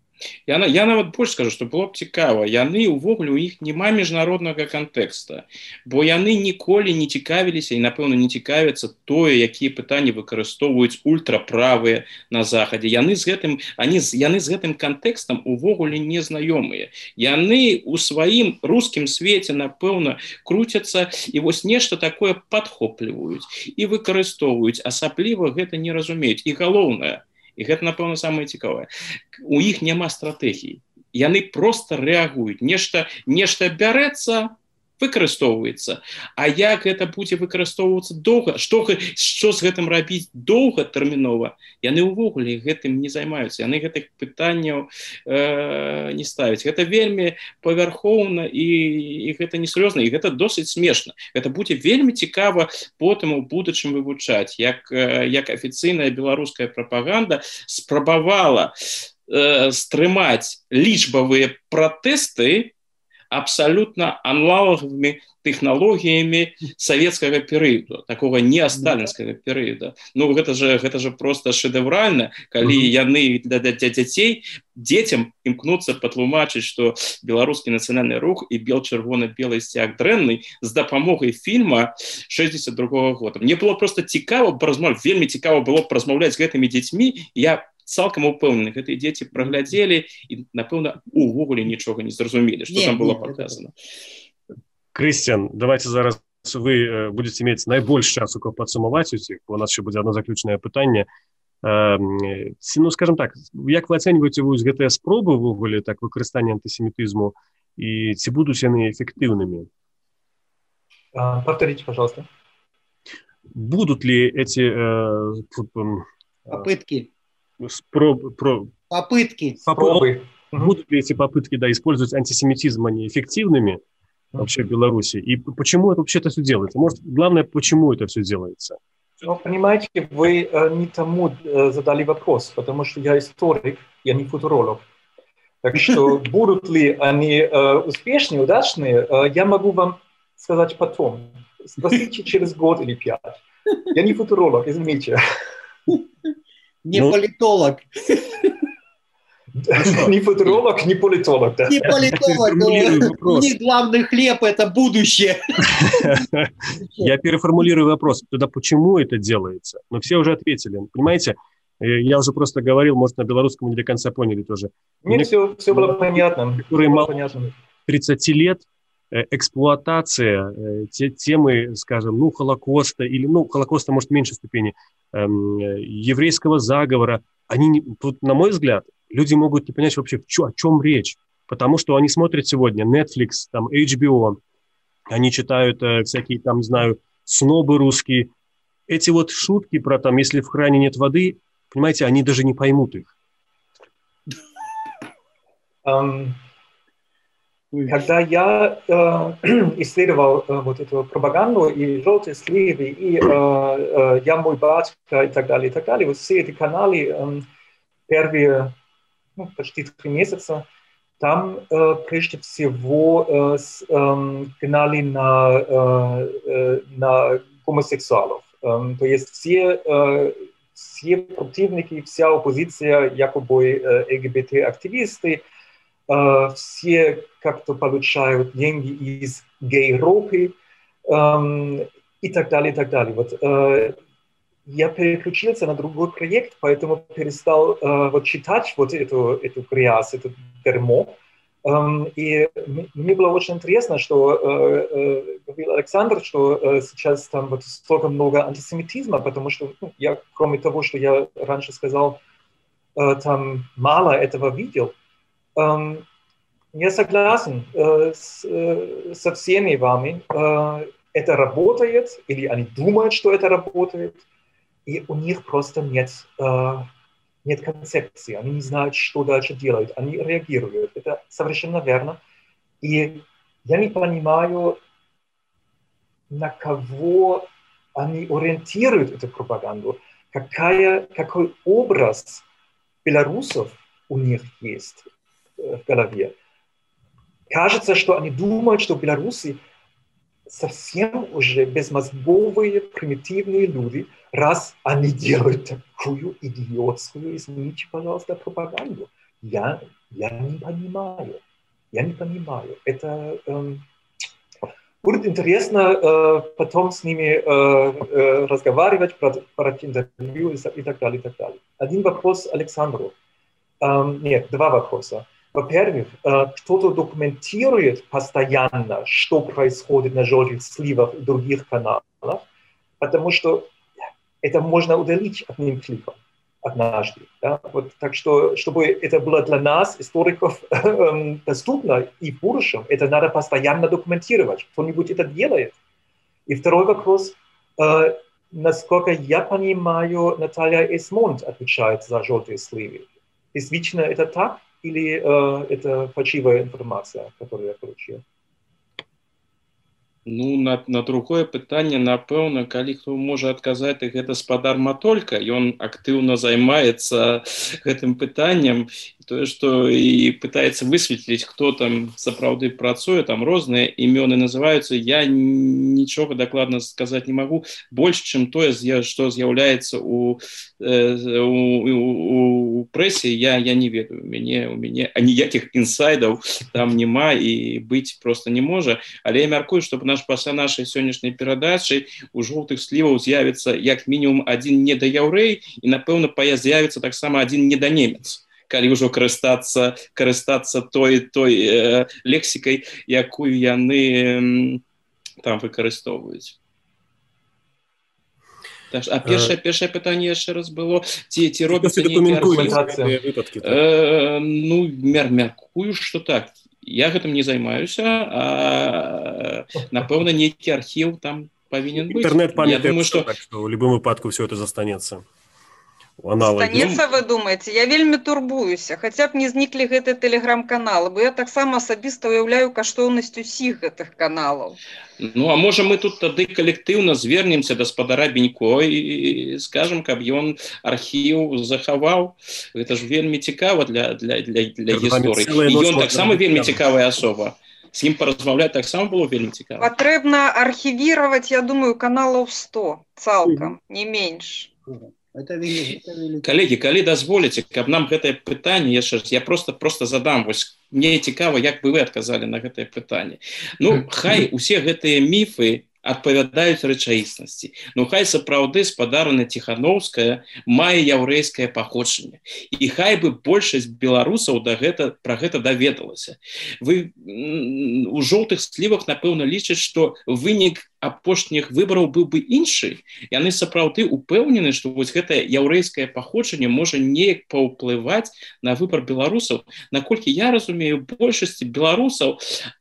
Я нават больш скажу, што было б цікава, яны ўвогуле у іх няма міжнароднага кантэкста, бо яны ніколі не цікавіліся і, напэўна, не цікавяцца тое, якія пытанні выкарыстоўваюць ультраправыя на захадзе. Яны з гэтым кантэкстам увогуле не знаёмыя. Яны ў сваім рускім свеце, напэўна, круцяцца і вось нешта такое падхопліваюць і выкарыстоўваюць, асабліва гэта не разумеюць. І галоўнае, і гэта, напэўна, самае цікавае, у іх няма стратэгіі. Яны проста рэагуюць. Нешта бярэцца, выкарыстоўваецца. А як гэта будзе выкарыстоўвацца доўга, што з гэтым рабіць доўгатэрмінова, яны ўвогуле гэтым не займаюцца. Яны гэтых пытанняў не ставяць. Гэта вельмі павярхоўна і гэта несур'ёзна, і гэта досыць смешна. Гэта будзе вельмі цікава потым у будучым вывучаць, як афіцыйная беларуская прапаганда спрабавала стрымаць лічбавыя пратэсты абсолютно аналоговыми технологиями советского периода, такого неосталинского периода. Ну, гэта же просто шедеврально, калі яны для детям імкнуцца патлумачыць, что беларускі нацыянальны рух і бел-чырвона-белы сцяг дрэнны з дапамогай фильма 62-го года. Мне было просто цікава размаўляць, вельмі цікава было размаўляць з гэтымі дзецьмі. Я цалкам упэўнены, гэтыя дзеці праглядзелі і, напэўна, увогуле нічога не зразумелі, што там было показано. Крысціян, давайте зараз вы будете мець найбольш часу, каб падсумаваць усіх, бо у нас ще будзе одно заключнае пытанне. Ну, скажем так, як вы ацэньваеце гэтыя спробы увогуле так выкарыстання антысемітызму і ці будуць яны эффективными? Повторите, пожалуйста. Будут ли эти попытки? Попытки. Будут ли эти попытки, да, использовать антисемитизм, они эффективными вообще в Беларуси? И почему это вообще-то все делается? Может, главное, почему это все делается? Ну, понимаете, вы не тому задали вопрос, потому что я историк, я не футуролог. Так что будут ли они успешные, удачные, я могу вам сказать потом. Спросите через год или 5. Я не футуролог, извините. Не политолог. Не футуролог, не политолог. Не политолог, у них главный хлеб – это будущее. Я переформулирую вопрос. Тогда почему это делается? Но все уже ответили. Понимаете, я уже просто говорил, может, на белорусском не до конца поняли тоже. Мне все было понятно. Которые мало 30 лет эксплуатация темы, скажем, ну, Холокоста, или, ну, Холокоста, может, в меньшей ступени, еврейского заговора, они, на мой взгляд, люди могут не понять вообще, о чем речь, потому что они смотрят сегодня Netflix, там, HBO, они читают всякие, там, не знаю, снобы русские, эти вот шутки про, там, если в кране нет воды, понимаете, они даже не поймут их. Когда я исследовал вот эту пропаганду и желтые сливы, и я, мой батька и так далее, вот все эти каналы первые почти 3 месяца, там прежде всего гнали на гомосексуалов. То есть все противники, вся оппозиция, якобы ЛГБТ-активисты, все как-то получают деньги из гей-ропы и так далее, и так далее. Вот, я переключился на другой проект, поэтому перестал вот читать вот эту грязь, это дерьмо. И мне было очень интересно, что говорил Александр, что сейчас там вот столько много антисемитизма, потому что я, кроме того, что я раньше сказал, там мало этого видел. Я согласен со всеми вами. Это работает, или они думают, что это работает, и у них просто нет концепции. Они не знают, что дальше делать. Они реагируют. Это совершенно верно. И я не понимаю, на кого они ориентируют эту пропаганду. Какой образ белорусов у них есть в голове. Кажется, что они думают, что белорусы совсем уже безмозговые, примитивные люди, раз они делают такую идиотскую, извините, пожалуйста, пропаганду. Я не понимаю. Я не понимаю. Это будет интересно потом с ними разговаривать про интервью и так далее, и так далее. Один вопрос Александру. Нет, два вопроса. Во-первых, кто-то документирует постоянно, что происходит на желтых сливах и других каналах, потому что это можно удалить одним кликом однажды. Да? Вот, так что, чтобы это было для нас, историков, доступно и в будущем, это надо постоянно документировать. Кто-нибудь это делает. И второй вопрос. Насколько я понимаю, Наталья Эсмонт отвечает за желтые сливы. Действительно это так? Или это фальшивая информация, которую я получил? Ну, на другое пытанне, напэўна, калі хто можа адказаць, так гэта спадар Матолька, ён актыўна займаецца гэтым пытаннем, тое, што і пытаецца высветліць, хто там сапраўды працуе, там розныя імёны называюцца, я нічога дакладна сказаць не магу, больш, чым тое, што з'яўляецца у прэсе, я не ведаю, у мяне ніякіх інсайдаў там няма і быць проста не можа, але я мяркую, што пасля нашай сённяшняй перадачы у жоўтых сліваў з'явіцца як мінімум адзін недаяўрэй і, напэўна, з'явіцца таксама адзін неданемец, калі ўжо карыстацца той лексікай, якую яны там выкарыстоўваюць. А першае пытанне яшчэ раз было, ці робіцца нейкі архіў? Ну, мяркую, што так. Я гэтым не займаюся, а, напэўна, нейкі архіў там павінен быць. Интернет памятает, что в любом выпадку все это застанецца. Застанецца, вы думаеце? Я вельмі турбуюся. Хаця б не зніклі гэты тэлеграм-каналы, бо я таксама асабіста уяўляю каштоўнасць усіх гэтых каналаў. Ну, а можа мы тут тады калектыўна звернемся да спадара Бенько і скажам, каб ён архіў захаваў. Гэта ж вельмі цікава для гісторыі. І ён таксама вельмі цікавая асоба. З ім паразмаўляць таксама было вельмі цікава. Патрэбна архівіраваць, я думаю, каналаў 100 цалкам, не менш. Калегі, калі дазволіце, каб нам гэтае пытанне яшчэ я просто задам, вось мне цікава, як бы вы адказалі на гэтае пытанне. Ну, хай усе гэтыя міфы адпавядаюць рэчаіснасці. Ну, хай сапраўды спадарына Ціхановская мае яўрэйскае паходжанне. І хай бы большасць беларусаў пра гэта даведалася. Вы у жоўтых слівах, напэўна, лічаць, што вынік апошніх выбараў быў бы іншы. Яны сапраўды упэўнены, што вось гэтае яўрэйскае паходжанне можа неяк паўплываць на выбар беларусаў. Наколькі я разумею, большасці беларусаў,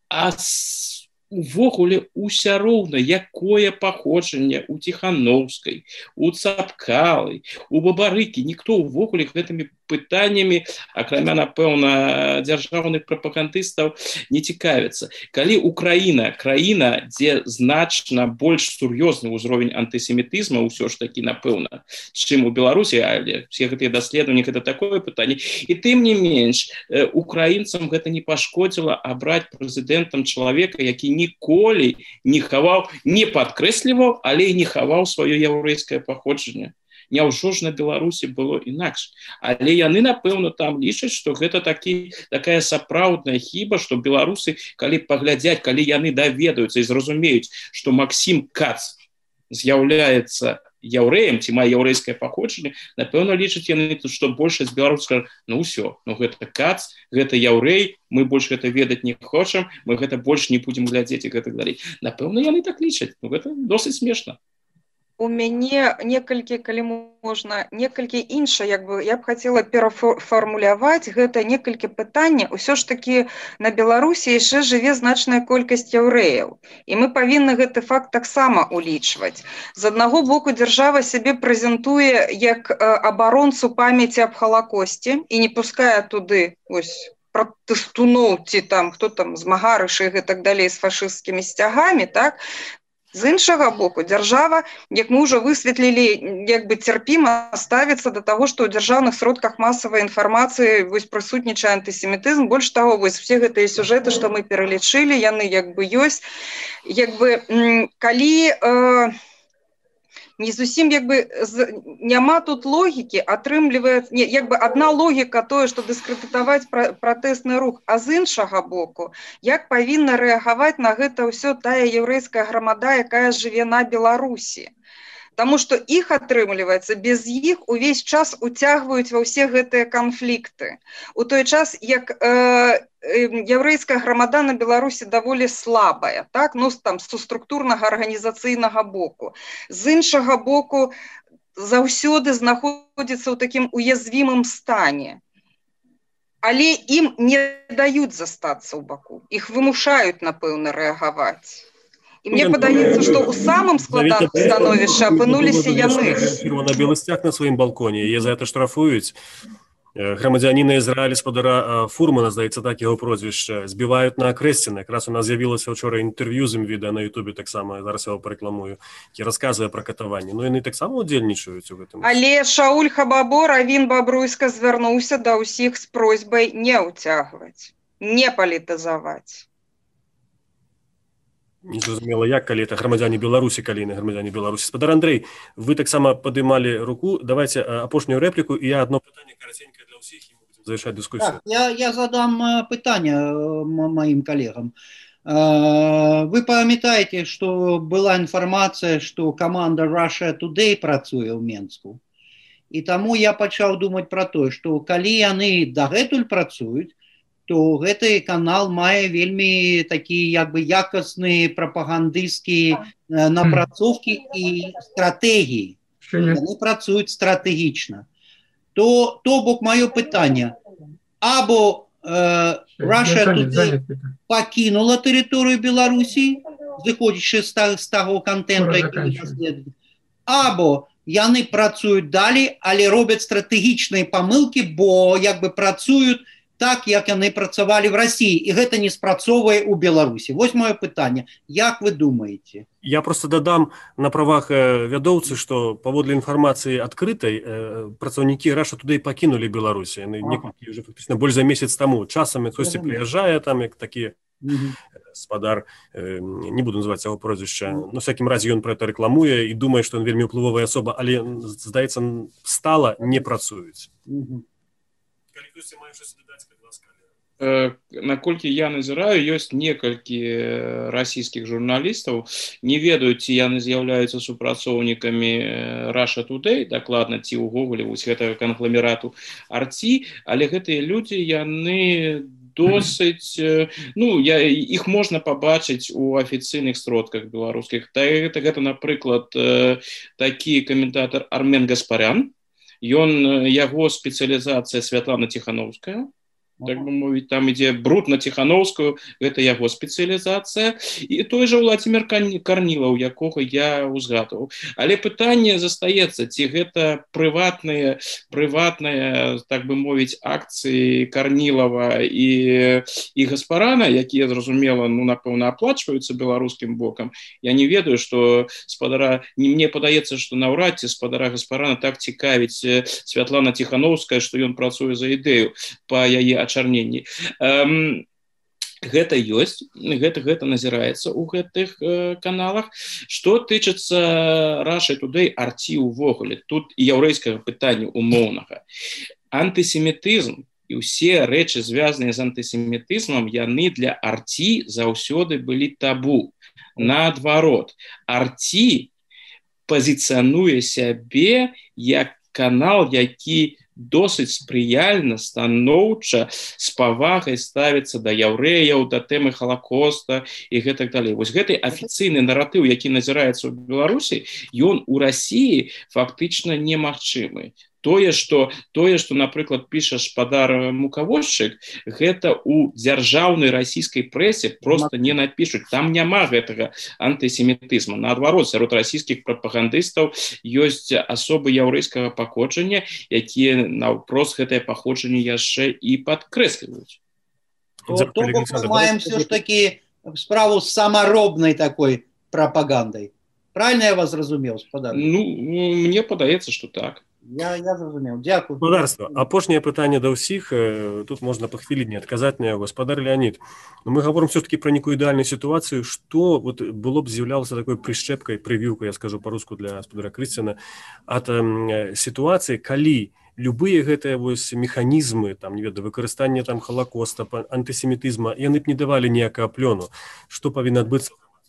увогуле уся роўна, якое паходжанне у Ціхановскай, у Цапкалы, у Бабарыкі, ніхто увогуле гэтымі пытаннямі, акрамя, напэўна, дзяржаўных прапагандыстаў, не цікавіцца. Калі Украіна, краіна, дзе значна больш сур'ёзны ўзровень антысемітызма, ўсё ж такі, напэўна, чым у Беларусі, але все гэтыя даследаванні, гэта такое пытанне. І тым не менш, украінцам гэта не пашкодзіла абраць прэзідэнтам чалавека, які ніколі не хаваў, не падкрэсліваў, але і не хаваў сваё яўрэйскае паходжанне. Няўжо ж на Беларусі было інакш. Але яны, напэўна, там лічаць, што гэта такая сапраўдная хіба, што беларусы, калі паглядзяць, калі яны даведаюцца і зразумеюць, што Максім Кац з'яўляецца яўрэем, ці мае яўрэйскае паходжанне, напэўна, лічаць яны, што большасць беларусаў скажуць, ну ўсё, ну гэта Кац, гэта яўрэй, мы больш гэта ведаць не хочам, мы гэта больш не будзем глядзець і гэтак далей. Напэўна, яны так лічаць. Ну гэта досыць смешна. У мяне некалькі, калі можна, некалькі іншае, я б хацела перафармуляваць гэта некалькі пытання. Усё ж такі на Беларусі яшчэ жыве значная колькасць яўрэяў. І мы павінны гэты факт таксама улічваць. З аднаго боку, дзяржава сябе прэзентуе як абаронцу памяці аб Халакосце і не пускае туды пратэстуноў ці там, хто там, змагарышы і гэтак далей з фашысцкімі сцягамі, так? З іншага боку, дзяржава, як мы ўжо высветлілі, як бы цярпіма ставіцца да таго, што ў дзяржаўных сродках масавай інфармацыі прысутнічае антысемітызм. Больш таго, все гэтыя сюжэты, што мы пералічылі, яны ёсць. Калі не зусім няма тут логікі, атрымліваецца адна логіка тое, што дыскрэдытаваць пратэсны рух, а з іншага боку, як павінна рэагаваць на гэта ўсё тая яўрэйская грамада, якая жыве на Беларусі. Таму што іх атрымліваецца, без іх увесь час уцягваюць ва ўсе гэтыя канфлікты. У той час, як яўрэйская грамада на Беларусі даволі слабая, так? Там з структурнага арганізацыйнага боку. З іншага боку, заўсёды знаходзіцца ў такім уязвімым стане. Але ім не даюць застацца ў баку. Іх вымушаюць, напэўна, рэагаваць. І мне падаецца, што ў самым складаным становішчы апынуліся яны. На белы сцяг на сваім балконе, яе за гэта штрафуюць. Грамадзяніна Ізраіля спадара Фурмана, здаецца, так яго прозвішча, збіваюць на Акрэсціна. Якраз у нас з'явілася вчора інтэрв'ю з ім відэа на Ютубе таксама, зараз я яго парэкламую, які расказвае пра катаванне. Ну, яны таксама удзельнічаюць у гэтым. Але Шауль Хабабо, Равін Бабруйска звярнуўся да ўсіх з просьбай не ўцягваць, не палітызаваць. Незразумела, як, калі это грамадзяне Беларусі, калі не грамадзяне Беларусі. Спадар Андрэй, вы таксама падымалі руку. Давайте апошнюю рэпліку, і я одно пытанне караценькае для ўсіх, і мы будем завершаць дыскусію. Так, я задам пытанне моим коллегам. Вы памятаеце, што была інфармацыя, што каманда Russia Today працуе ў Менску. І таму я пачаў думаць пра тое, што калі яны дагэтуль працуюць, то гэты канал мае вельмі такія якасныя прапагандысцкія напрацоўкі і стратэгіі. Яны працуюць стратэгічна. То бок маё пытанне, або Russia Today пакінула тэрыторыю Беларусі, зыходзячы з таго контенту, які наследуюць, або яны працуюць далей, але робяць стратэгічныя памылкі, бо працуюць так, як яны працавалі в России, і гэта не спрацоўвае ў Беларусі. Вось маё пытанне. Як вы думаеце? Я просто дадам на правах вядоўцы, што паводле інфармацыі адкрытай працаўнікі Russia Today пакінулі Беларусь. Яны некалькі ўжо фактычна больш за месяц таму. Часамі хтосьці прыязджае там, як такі спадар, не буду называць яго прозвішча, на всякім разе ён пра гэта рэкламуе і думае, што ён вельмі ўплывовая асоба, але, здаецца, стала не працуюць. Калі хтосьці мае щось дадаць, калі ласка. Наколькі я назіраю, ёсць некалькі расійскіх журналістаў, не ведаюць, ці яны з'яўляюцца супрацоўнікамі Russia Today, дакладна, ці ўвогуле вось гэтага кангламерату Арці, але гэтыя людзі, яны досыць, іх можна пабачыць у афіцыйных сродках беларускіх. Гэта, напрыклад, такі каментатар Армен Гаспарян, яго спецыялізацыя Святлана Ціхановская, так бы мовіць, там ідзе бруд на Ціхановскую, гэта яго спецыялізацыя, і той жа Владимир Карнілаў, якога я узгадваў. Але пытанне застаецца, ці гэта прыватныя, так бы мовіць, акцыі Карнілава і Гаспарана, якія, зразумела, напэўна, аплачваюцца беларускім бокам. Я не ведаю, што спадара, мне падаецца, што наўрад ці спадара Гаспарана так цікавіць Святлана Ціхановская, што ён працуе за ідэю па яе ачарненні. Гэта ёсць, гэта назіраецца ў гэтых каналах. Што тычыцца Russia Today, Арці ўвогуле, тут і яўрэйскага пытання умоўнага. Антысемітызм і ўсе рэчы, звязаныя з антысемітызмам, яны для Арці заўсёды былі табу. Наадварот, Арці пазіцыянуе сябе як канал, які досыць спрыяльна, станоўча, з павагай ставіцца да яўрэяў, да тэмы Халакоста і гэтак далей. Вось гэты афіцыйны наратыў, які назіраецца ў Беларусі, ён у Расіі фактычна немагчымы. Тое, што, напрыклад, піша спадар Мукавозчык, гэта ў дзяржаўнай расійскай прэсе проста не напішуць. Там няма гэтага антысемітызму. Наадварот, сярод расійскіх прапагандыстаў ёсць асобы яўрэйскага паходжання, якія наўпрост гэтае паходжанне яшчэ і падкрэсліваюць. То бок мы маем все ж таки справу з самаробнай такой прапагандай. Правильно я вас зразумеў, спадар? Мне падаецца, што так. Я зразумеў. Дякую. Господарство. Апошняе пытанне да ўсіх. Тут можна па хвіліне адказаць на яго. Гаспадар Леонид, мы гаворым все-таки про некую ідэальную ситуацию, что вот было б з'яўлялася такой прышчэпкай, прывіўкай, я скажу по-руску для гаспадара Крысціна, ад ситуации, калі любые гэтыя вось механізмы, там, не ведаю, выкарыстанне там холокоста, антысемітызма, яны б не давалі ніякага плёну. Што павінна адбыцца?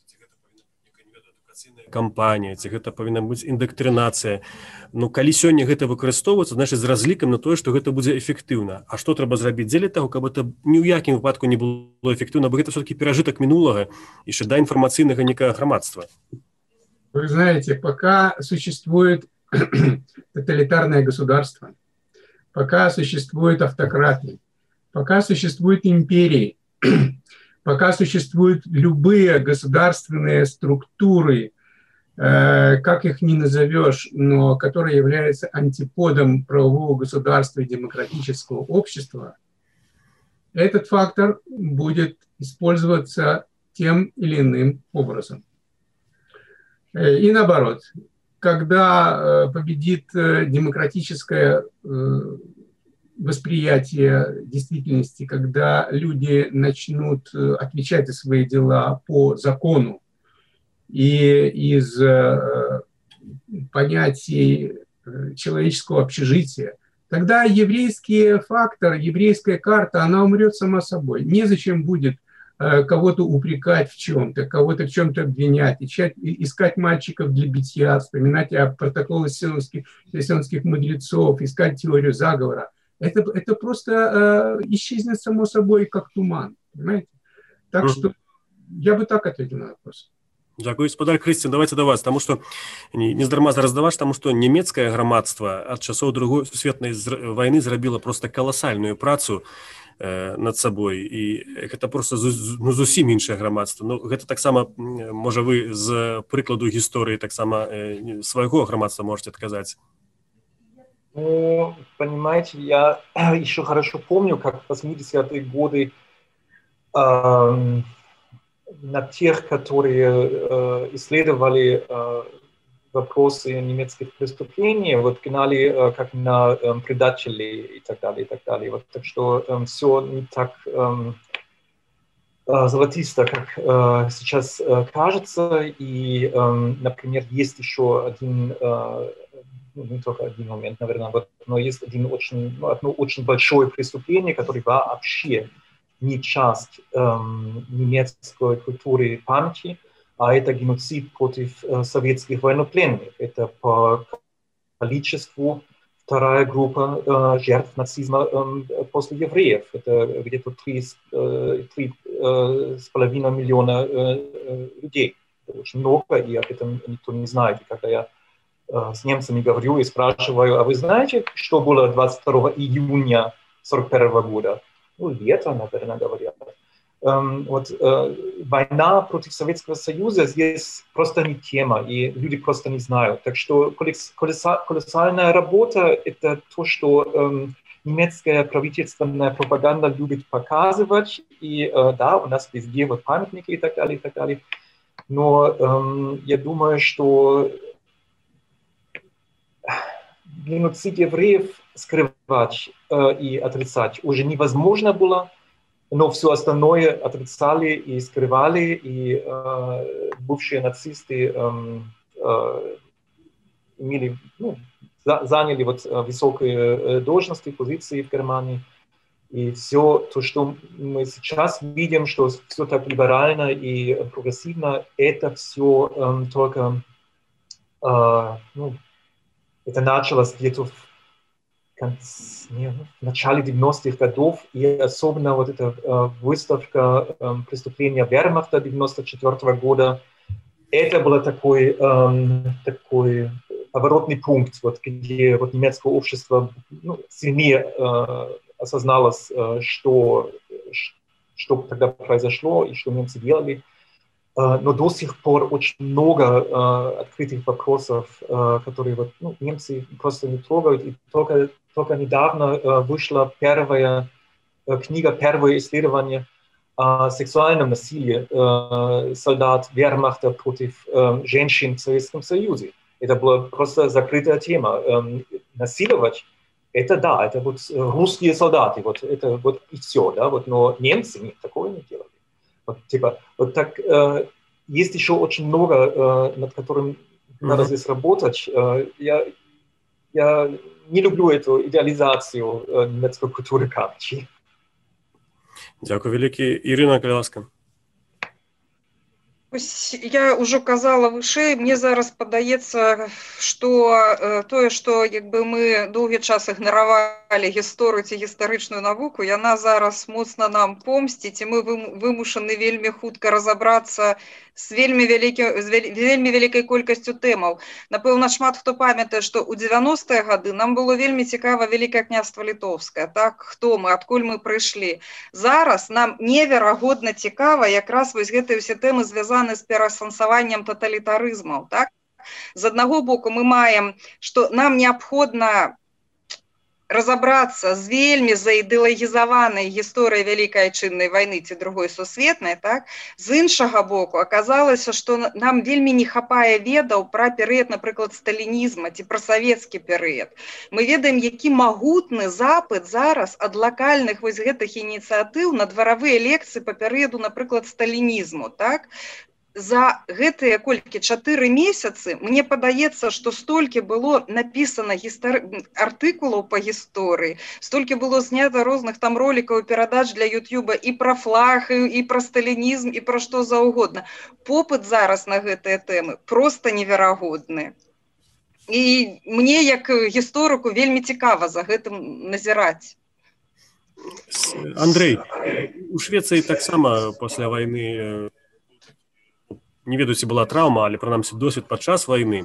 Кампанія, ці гэта павінна быць индоктринацыя. Ну, калі сёння гэта выкарыстоўваецца, значыць, з разлікам на тое, што гэта будзе эфектыўна. А што трэба зрабіць дзеля таго, каб это ні ў якім выпадку не было эфектыўна, бо гэта все-таки перажытак мінулага і ще да інфармацыйнага некага грамадства. Вы знаете, пока существует тоталитарное государство, пока существуют автократы, пока существуют империи, пока существуют любые государственные структуры, как их ни назовешь, но которые являются антиподом правового государства и демократического общества, этот фактор будет использоваться тем или иным образом. И наоборот, когда победит демократическое восприятие действительности, когда люди начнут отвечать за свои дела по закону, и из понятий человеческого общежития, тогда еврейский фактор, еврейская карта, она умрет сама собой. Незачем будет кого-то упрекать в чем-то, кого-то в чем-то обвинять, искать мальчиков для битья, вспоминать о протоколах сионских мудрецов, искать теорию заговора. Это просто исчезнет само собой, как туман. Понимаете? Так что я бы так ответил на вопрос. Дякую, гаспадар Крысцін, давайте да вас, таму што не здарма зараз да вас, таму што нямецкае грамадства ад часоў Другой сусветнай вайны зрабіла проста каласальную працу над сабой, і гэта проста зусім іншае грамадства. Ну, гэта таксама, можа, вы з прыкладу гісторыі таксама свайго грамадства можете адказаць. Ну, понимаете, я еще хорошо помню, как в 80-е годы на тех, которые исследовали вопросы немецких преступлений, вот гнали как на предателей и так далее, и так далее. Вот, так что все не так золотисто, как сейчас кажется. И, например, есть еще один, не только один момент, наверное, вот, но есть одно очень большое преступление, которое вообще не часть немецкой культуры памяти, а это геноцид против советских военнопленных. Это по количеству вторая группа жертв нацизма после евреев. Это где-то 3,5 миллиона людей. Это очень много, и об этом никто не знает. И когда я с немцами говорю и спрашиваю, а вы знаете, что было 22 июня 1941 года? Ну, лето, наверное, говорят. Война против Советского Союза здесь просто не тема, и люди просто не знают. Так что колоссальная работа – это то, что немецкая правительственная пропаганда любит показывать. И да, у нас везде вот памятники и так далее, и так далее. Но я думаю, что геноцид евреев скрывать и отрицать уже невозможно было, но все остальное отрицали и скрывали, и бывшие нацисты заняли вот высокие должности, позиции в Германии. И все то, что мы сейчас видим, что все так либерально и прогрессивно, это все только это началось где-то в начале 90-х годов, и особенно вот эта выставка преступления вермахта 94 года, это был такой поворотный пункт, вот, где вот, немецкое общество сильнее осозналось, что тогда произошло и что немцы делали. Но до сих пор очень много открытых вопросов, которые вот, немцы просто не трогают. И только недавно вышла первая книга, первое исследование о сексуальном насилии солдат вермахта против женщин в Советском Союзе. Это была просто закрытая тема. Насиловать — это да, это вот русские солдаты, вот это вот и все, да, вот, но немцы нет, такого не делали. Вот, типа, вот так, есть еще очень много, над которым надо здесь работать. Я не люблю эту идеализацию немецкой культуры камчи. Дякую великий. Ірина Каляска. Я уже казала вышэй, мне зараз падаецца, што тое, што як бы мы доўгі час ігнаравалі гісторыю ці гістарычную навуку, яна зараз моцна нам помсціць, і мы вымушаны вельмі хутка разабрацца з вельмі вялікай колькасцю тэмаў. Напэўна, шмат хто памятае, што ў 90-е гады нам было вельмі цікава Вялікае княства Літоўскае. Так, хто мы, адкуль мы прыйшлі. Зараз нам неверагодна цікава якраз вось гэтыя ўсе тэмы звязаны з пераасэнсаваннем таталітарызмаў. Так? З аднаго боку мы маем, што нам неабходна разобрацца з вельмі заідэалагізаванай гісторыяй Вялікай Айчыннай вайны ці Другой сусветнай, так? З іншага боку аказалася, што нам вельмі не хапае ведаў пра перыяд, напрыклад, сталінізма ці пра савецкі перыяд. Мы ведаем, які магутны запыт зараз ад лакальных вось гэтых ініцыятыў на дваравыя лекцыі па перыяду, напрыклад, сталінізму, так? За гэтыя колькі 4 месяцы мне падаецца, што столькі было напісана артыкулаў па гісторыі, столькі было знята розных там ролікаў, перадач для Ютьюба і пра флаг, і пра сталінізм, і пра што заўгодна. Попыт зараз на гэтыя тэмы проста неверагодны. І мне, як гісторыку, вельмі цікава за гэтым назіраць. Андрей, у Швецыі таксама пасля вайны, не ведаю, ці была траўма, але прынамсі досвед падчас вайны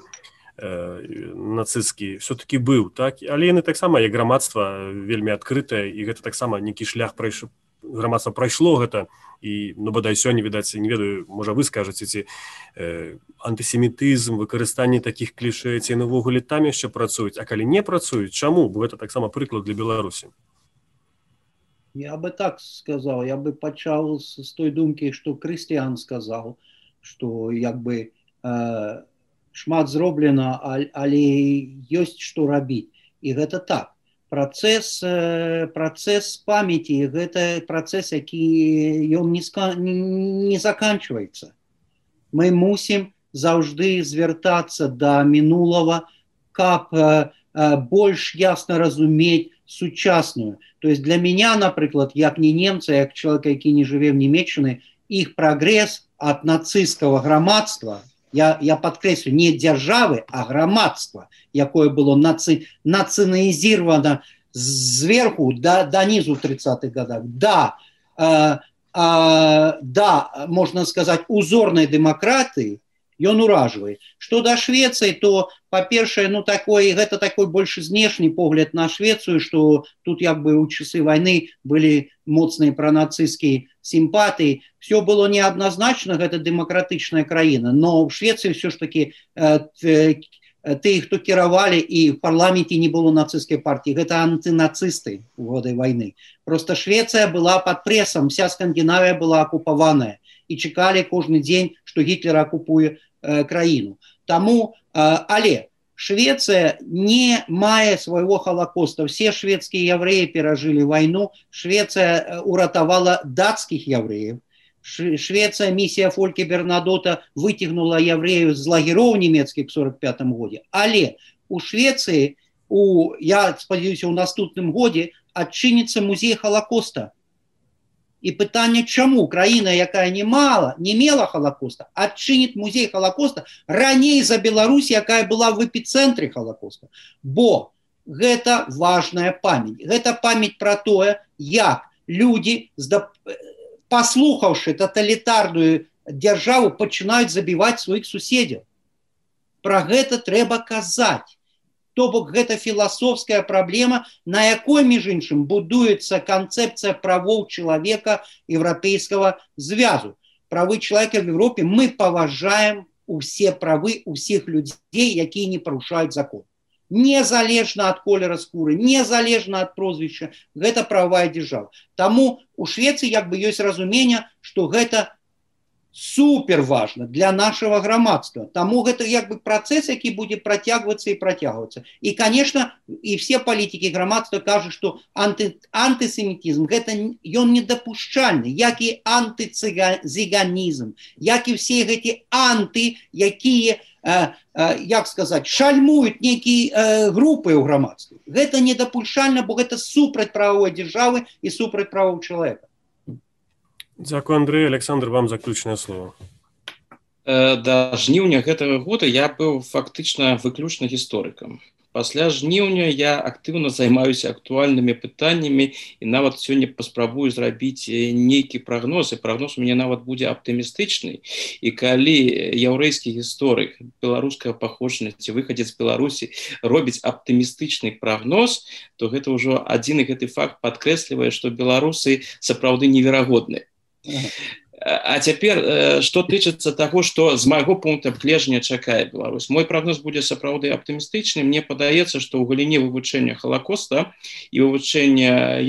нацысцкі все-таки быў, так? Але яны таксама, як грамадства, вельмі адкрытае, і гэта таксама нейкі шлях грамадства прайшло гэта, і, ну, бадай сёння, відаць, не ведаю, можа вы скажаце, ці антысемітызм, выкарыстанне такіх клішэй, ці навогуле там яшчэ працуюць, а калі не працуюць, чаму? Бо гэта таксама прыклад для Беларусі. Я бы так сказал, я бы пачаў з той думкі, што Крыстиан сказал, што як бы шмат зроблена, але ёсць што рабіць. І гэта так. Працэс памяці, гэта працэс, які ён не заканчваецца. Мы мусім заўжды звяртацца да мінулага, каб больш ясна разумець сучасную. То есть для меня, напрыклад, як не немца, як чалавек, які не жыве в Нямецчыны, іх прагрэс от нацистского громадства, я подкреслю, не державы, а громадства, якое было национализировано сверху до низу в 30-х годах. Да, можно сказать, узорной демократии, ён уражвае. Что до Швеции, то, по-першае, ну, это такой больше знешні погляд на Швецию, что тут як бы у часы войны были моцныя пронацистские симпатии. Все было неоднозначно, это демократичная краіна, но в Швеции все ж таки тых, хто кіравалі, і в парламенте не было нацистской партии, это антинацисты в годы войны. Просто Швеция была под прессом, вся Скандинавия была оккупованная, и чекали каждый день, что Гитлер оккупует краіну. Таму, але Швеция не мае своего холокоста. Все шведские евреи пережили войну. Швеция уратовала датских евреев. Швеция, миссия Фольке Бернадота вытягнула евреев з лагеров немецких в 1945 году. Але у Швеции, я сподіваюся, у наступным году адчыніцца музей Холокоста. І пытанне, чаму краіна, якая не мела Холокоста, адчыніць музей Холокоста раней за Беларусь, якая была в эпіцэнтры Холокоста. Бо гэта важная памяць. Гэта памяць пра тое, як людзі, паслухаўшы таталітарную дзяржаву, пачынаюць забіваць сваіх суседзяў. Пра гэта трэба казаць. То бок гэта філасофская праблема, на якой, між іншым, будуецца канцэпцыя правоў чалавека еўрапейскага звязу. Правы чалавека в Европе, мы паважаем усе правы усіх людзей, якія не парушаюць закон. Незалежна ад колера скуры, незалежна ад прозвішча, гэта прававая дзяржава. Таму у Швецыі як бы ёсць разуменне, што гэта супер важна для нашага грамадства. Таму гэта як бы працэс, які будзе працягвацца і працягвацца. І, конечно, і все палітыкі грамадства кажуць, што антысемітізм гэта ён недапушчальны, як і антыцыганізм, як і все гэты анты, якія, як сказаць, шальмуюць нейкія групы ў грамадстве. Гэта недапушчальна, бо гэта супраць правовой дзяржавы і супраць правоў чалавека. Дзякуй, Андрей. Александр, вам заключнае слово. Да жніўня гэтага года я быў фактычна выключна гісторыкам. Пасля жніўня я актыўна займаюся актуальнымі пытаннямі і нават сёння паспрабую зрабіць нейкі прагноз, і прагноз у мяне нават будзе аптымістычны. І калі яўрэйскі гісторык беларускага паходжання ці выхадзец з Беларусі робіць аптымістычны прагноз, то гэта ўжо адзін гэты факт падкрэслівае, што беларусы сапраўды неверагодныя. А цяпер, што тычыцца таго, што з майго пункта гледжання чакае Беларусь. Мой прагноз будзе сапраўды аптымістычны. Мне падаецца, што ў галіне вывучэння Халакоста і вывучэння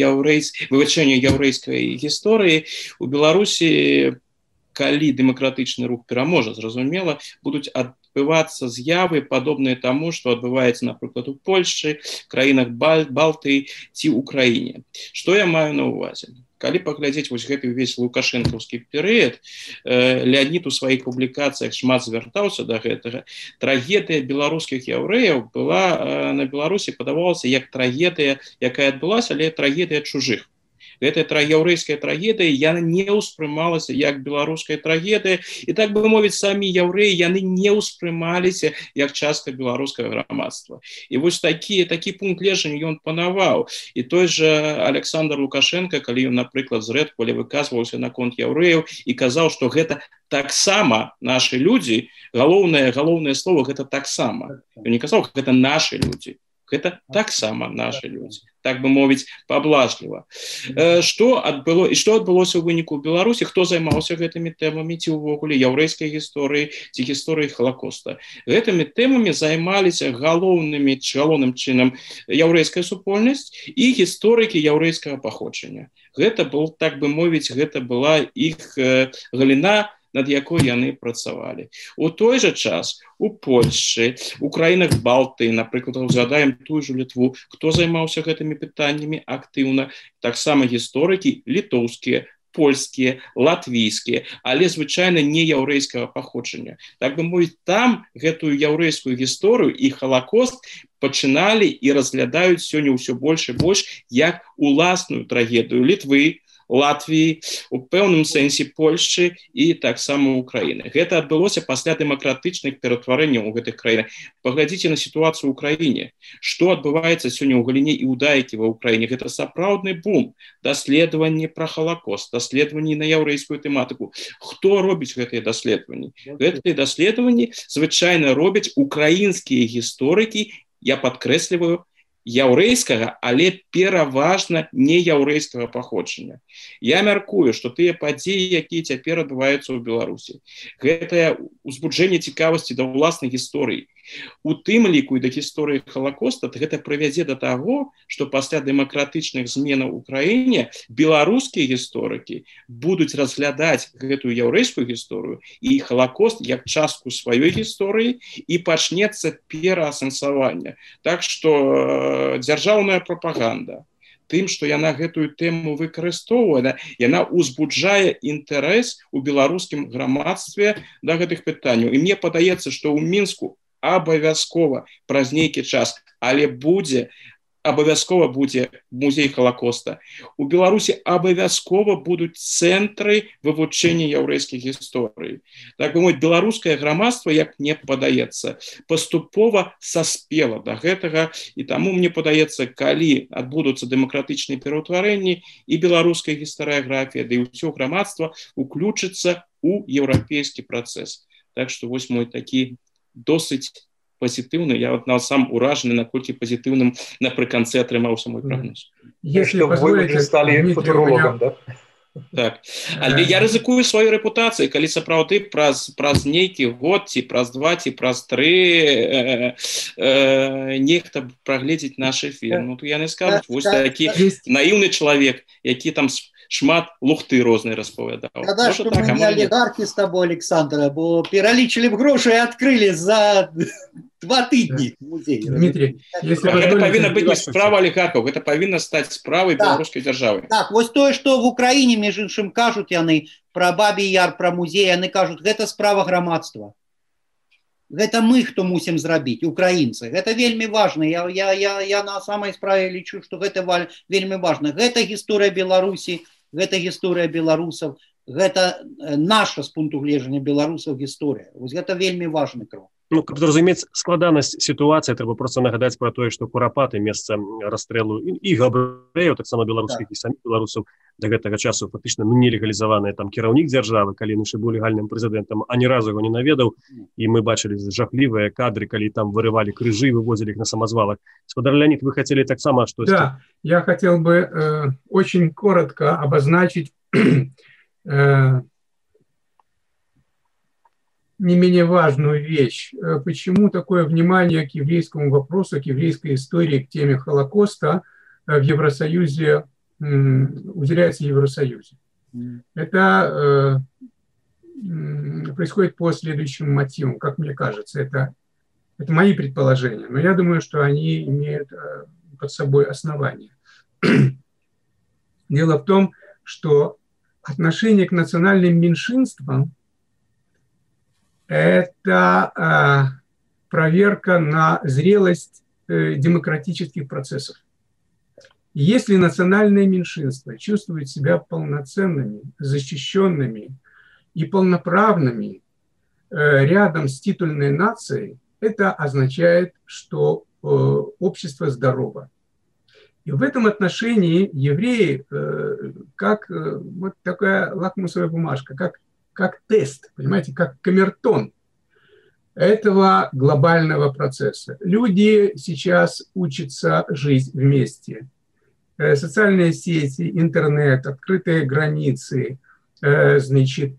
яўрэйскай гісторыі у Беларусі, калі дэмакратычны рух пераможа, зразумела, будуць адбывацца з'явы, падобныя таму, што адбываецца, напрыклад, у Польшчы, краінах Балтыі ці ў краіне. Што я маю на ўвазе? Калі паглядзець вось гэты ўвесь лукашэнкаўскі перыяд, Леанід у сваіх публікацыях шмат звяртаўся да гэтага. Трагедыя беларускіх яўрэяў была на Беларусі, падавалася, як трагедыя, якая адбылася, але трагедыя чужых. Гэтая яўрэйская трагедыя, яна не ўспрымалася як беларуская трагедыя, і так бы мовіць, самі яўрэі, яны не ўспрымаліся як частка беларускага грамадства. І вось такі пункт гледжання ён панаваў. І той жа Александр Лукашенко, калі ён, напрыклад, зрэдку выказваўся наконт яўрэяў і казаў, што гэта таксама нашы людзі, галоўнае слова гэта таксама. Ён не казаў, гэта нашы людзі. Гэта таксама нашы людзі, так бы мовіць, паблажліва. Што адбылося ў выніку ў Беларусі, хто займаўся гэтымі тэмамі, ці ўвогуле яўрэйскай гісторыі, ці гісторыі Халакоста. Гэтымі тэмамі займаліся галоўным чынам яўрэйская супольнасць і гісторыкі яўрэйскага паходжання. Гэта был, так бы мовіць, гэта была іх галіна, над якой яны працавалі. У той жа час у Польшчы, у краінах Балтыі, напрыклад, узгадаем тую ж Літву, хто займаўся гэтымі пытаннямі актыўна, таксама гісторыкі літоўскія, польскія, латвійскія, але звычайна не яўрэйскага паходжання. Так бы мовіць, там гэтую яўрэйскую гісторыю і Халакост пачыналі і разглядаюць сёння ўсё больш і больш як уласную трагедыю Літвы, Латвіі, у пэўным сэнсе Польшчы і таксама Украіны. Гэта адбылося пасля дэмакратычных ператварэнняў у гэтых краінах. Паглядзіце на сітуацыю ў краіне. Што адбываецца сёння ў галіне іўдаікі ва ўкраіне? Гэта сапраўдны бум. Даследаванні пра Халакост, даследаванні на яўрэйскую тэматыку. Хто робіць гэтыя даследаванні? Гэтыя даследаванні звычайна робяць украінскія гісторыкі, я падкрэсліваю, яўрэйскага, але пераважна не яўрэйскага паходжання. Я мяркую, што тыя падзеі, якія цяпер адбываюцца ў Беларусі, гэтае узбуджэнне цікавасці да ўласнай гісторыі, у тым ліку і да гісторыі Халакоста, гэта прывядзе да таго, што пасля дэмакратычных зменаў у краіне беларускія гісторыкі будуць разглядаць гэтую яўрэйскую гісторыю і Халакост як частку сваёй гісторыі, і пачнецца пераасэнсаванне. Так што дзяржаўная прапаганда тым, што яна гэтую тэму выкарыстоўвае, яна ўзбуджае інтарэс у беларускім грамадстве да гэтых пытанняў. І мне падаецца, што ў Мінску абавязкова праз нейкі час, але абавязкова будзе музей Халакоста. У Беларусі абавязкова будуць цэнтры вывучэння яўрэйскіх гісторый. Так бы мовіць, беларускае грамадства, як мне падаецца, паступова саспела да гэтага, і таму мне падаецца, калі адбудуцца дэмакратычныя пераўтварэнні, і беларуская гістарыяграфія, да і ўсё грамадства уключыцца ў еўрапейскі працэс. Так што вось мой такі досыць пазітыўны. Я вот сам уражаны, наколькі пазітыўным напрыканцы атрымаўся мой прагноз. Если вы стали футурологом, да? Так. Але я рызыкую сваёй рэпутацыяй, калі сапраўды праз нейкі год, ці праз 2, ці праз 3 нехта прагледзіць наш эфір. Ну, то яны скажуць, вось такі наіўны чалавек, які там шмат лухты рознай распавядаў. Шкада, што мы не алігархі з табой, Александра, бо пералічылі б грошы і адкрылі за 2 тыдні музей. Дмитрий, если гэта павінна быць не справа алігархаў, гэта павінна стаць справай беларускай дзяржавы. Так, вось тое, што в Украіне, між іншым, кажуць яны пра Бабі Яр, пра музей, яны кажуць, гэта справа грамадства. Гэта мы, хто мусім зрабіць, украінцы. Гэта вельмі важна. Я на самай справе лічу, што гэта вельмі важна. Гэта гісторыя Беларусі, гэта гісторыя беларусаў, гэта наша з пункту гледжання беларусаў гісторыя. Вось гэта вельмі важны крок. Ну, каб зразумець складанасць сітуацыі, трэба проста нагадаць пра тое, што Курапаты, месца расстрэлу і габрэяў, таксама беларускіх і саміх беларусаў да гэтага часу фактычна нелегалізаваны там кіраўнік дзяржавы, калі ён яшчэ быў легальным прэзідэнтам, а ні разу яго не наведаў, і мы бачылі жахлівыя кадры, калі там вырывалі крыжы, вывозілі іх на самазвалах. Спадар Леонид, вы хотели таксама штосьці? Да, я хотел бы очень коротко обозначить не менее важную вещь. Почему такое внимание к еврейскому вопросу, к еврейской истории, к теме Холокоста в Евросоюзе уделяется Евросоюзе? Это происходит по следующим мотивам, как мне кажется. Это мои предположения, но я думаю, что они имеют под собой основания. Дело в том, что отношение к национальным меньшинствам – это проверка на зрелость демократических процессов. Если национальные меньшинства чувствуют себя полноценными, защищенными и полноправными рядом с титульной нацией, это означает, что общество здорово. И в этом отношении евреи как вот такая лакмусовая бумажка, как тест, понимаете, как камертон этого глобального процесса. Люди сейчас учатся жить вместе. Социальные сети, интернет, открытые границы, значит,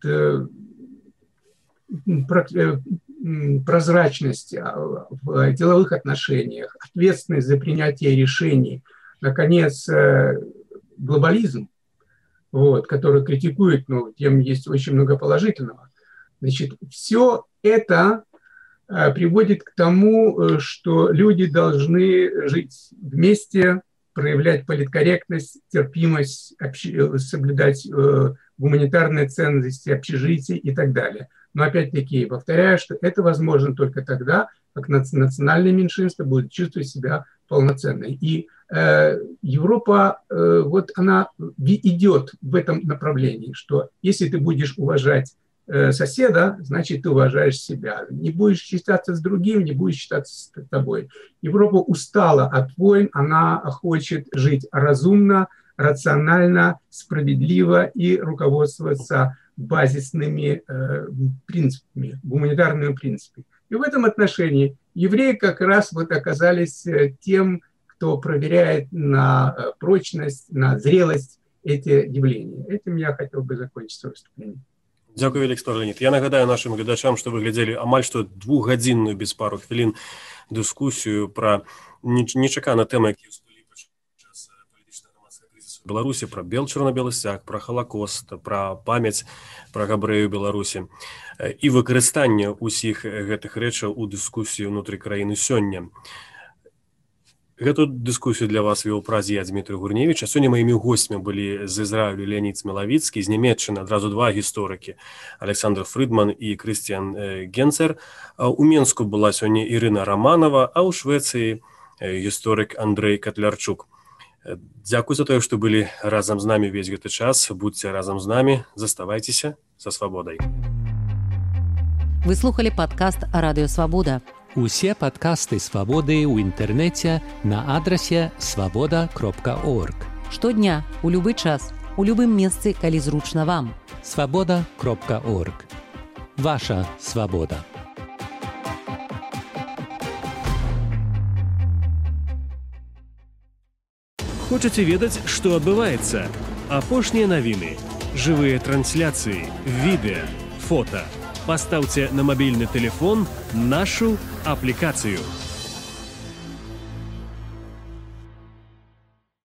прозрачность в деловых отношениях, ответственность за принятие решений, наконец, глобализм, вот, который критикует, но тем есть очень много положительного. Значит, все это приводит к тому, что люди должны жить вместе, проявлять политкорректность, терпимость, соблюдать гуманитарные ценности, общежития и так далее. Но опять-таки повторяю, что это возможно только тогда, как национальные меньшинства будут чувствовать себя полноценной. И Европа, вот она идет в этом направлении, что если ты будешь уважать соседа, значит, ты уважаешь себя. Не будешь считаться с другим, не будешь считаться с тобой. Европа устала от войн, она хочет жить разумно, рационально, справедливо и руководствоваться базисными принципами, гуманитарными принципами. И в этом отношении евреи как раз вот оказались тем, кто проверяет на прочность, на зрелость эти явления. Этим я хотел бы закончить свое выступление. Дзякую, Спадар Леонид. Я нагадаю нашим глядачам, што вы глядзелі амаль што 2-гадзінную без пару хвілін дыскусію пра нечакана тэмы, якія ўспылі падчас палітычна-грамадскага крызісу ў Беларусі, пра чорна-белы сцяг, пра Халакост, пра памяць пра габрэяў Беларусі і выкарыстанне ўсіх гэтых рэчаў у дыскусіі ўнутры краіны сёння. Гэту дыскусію для вас вёў праз я, Дмітрый Гурневіч, а сёння маімі госцямі былі з Ізраілю Леонид Смелавіцкі, з Нямецчыны адразу 2 гісторыкі, Александр Фрыдман і Крыстиан Генцер. У Менску была сёння Ірына Романова, а ў Швецыі гісторык Андрэй Катлярчук. Дзякуй за тое, што былі разам з намі ўвесь гэты час. Будьце разам з намі, заставайцеся са свабодай. Вы слухали падкаст Радыё Свабода. Усе падкасты Свабоды ў інтэрнэце на адрасе свабода.орг. Штодня, у любы час, у любым месцы, калі зручна вам. свабода.орг. Ваша свабода. Хочаце ведаць, што адбываецца? Апошнія навіны, жывыя трансляцыі, відэа, фота. Пастаўце на мабільны тэлефон нашу аплікацыю.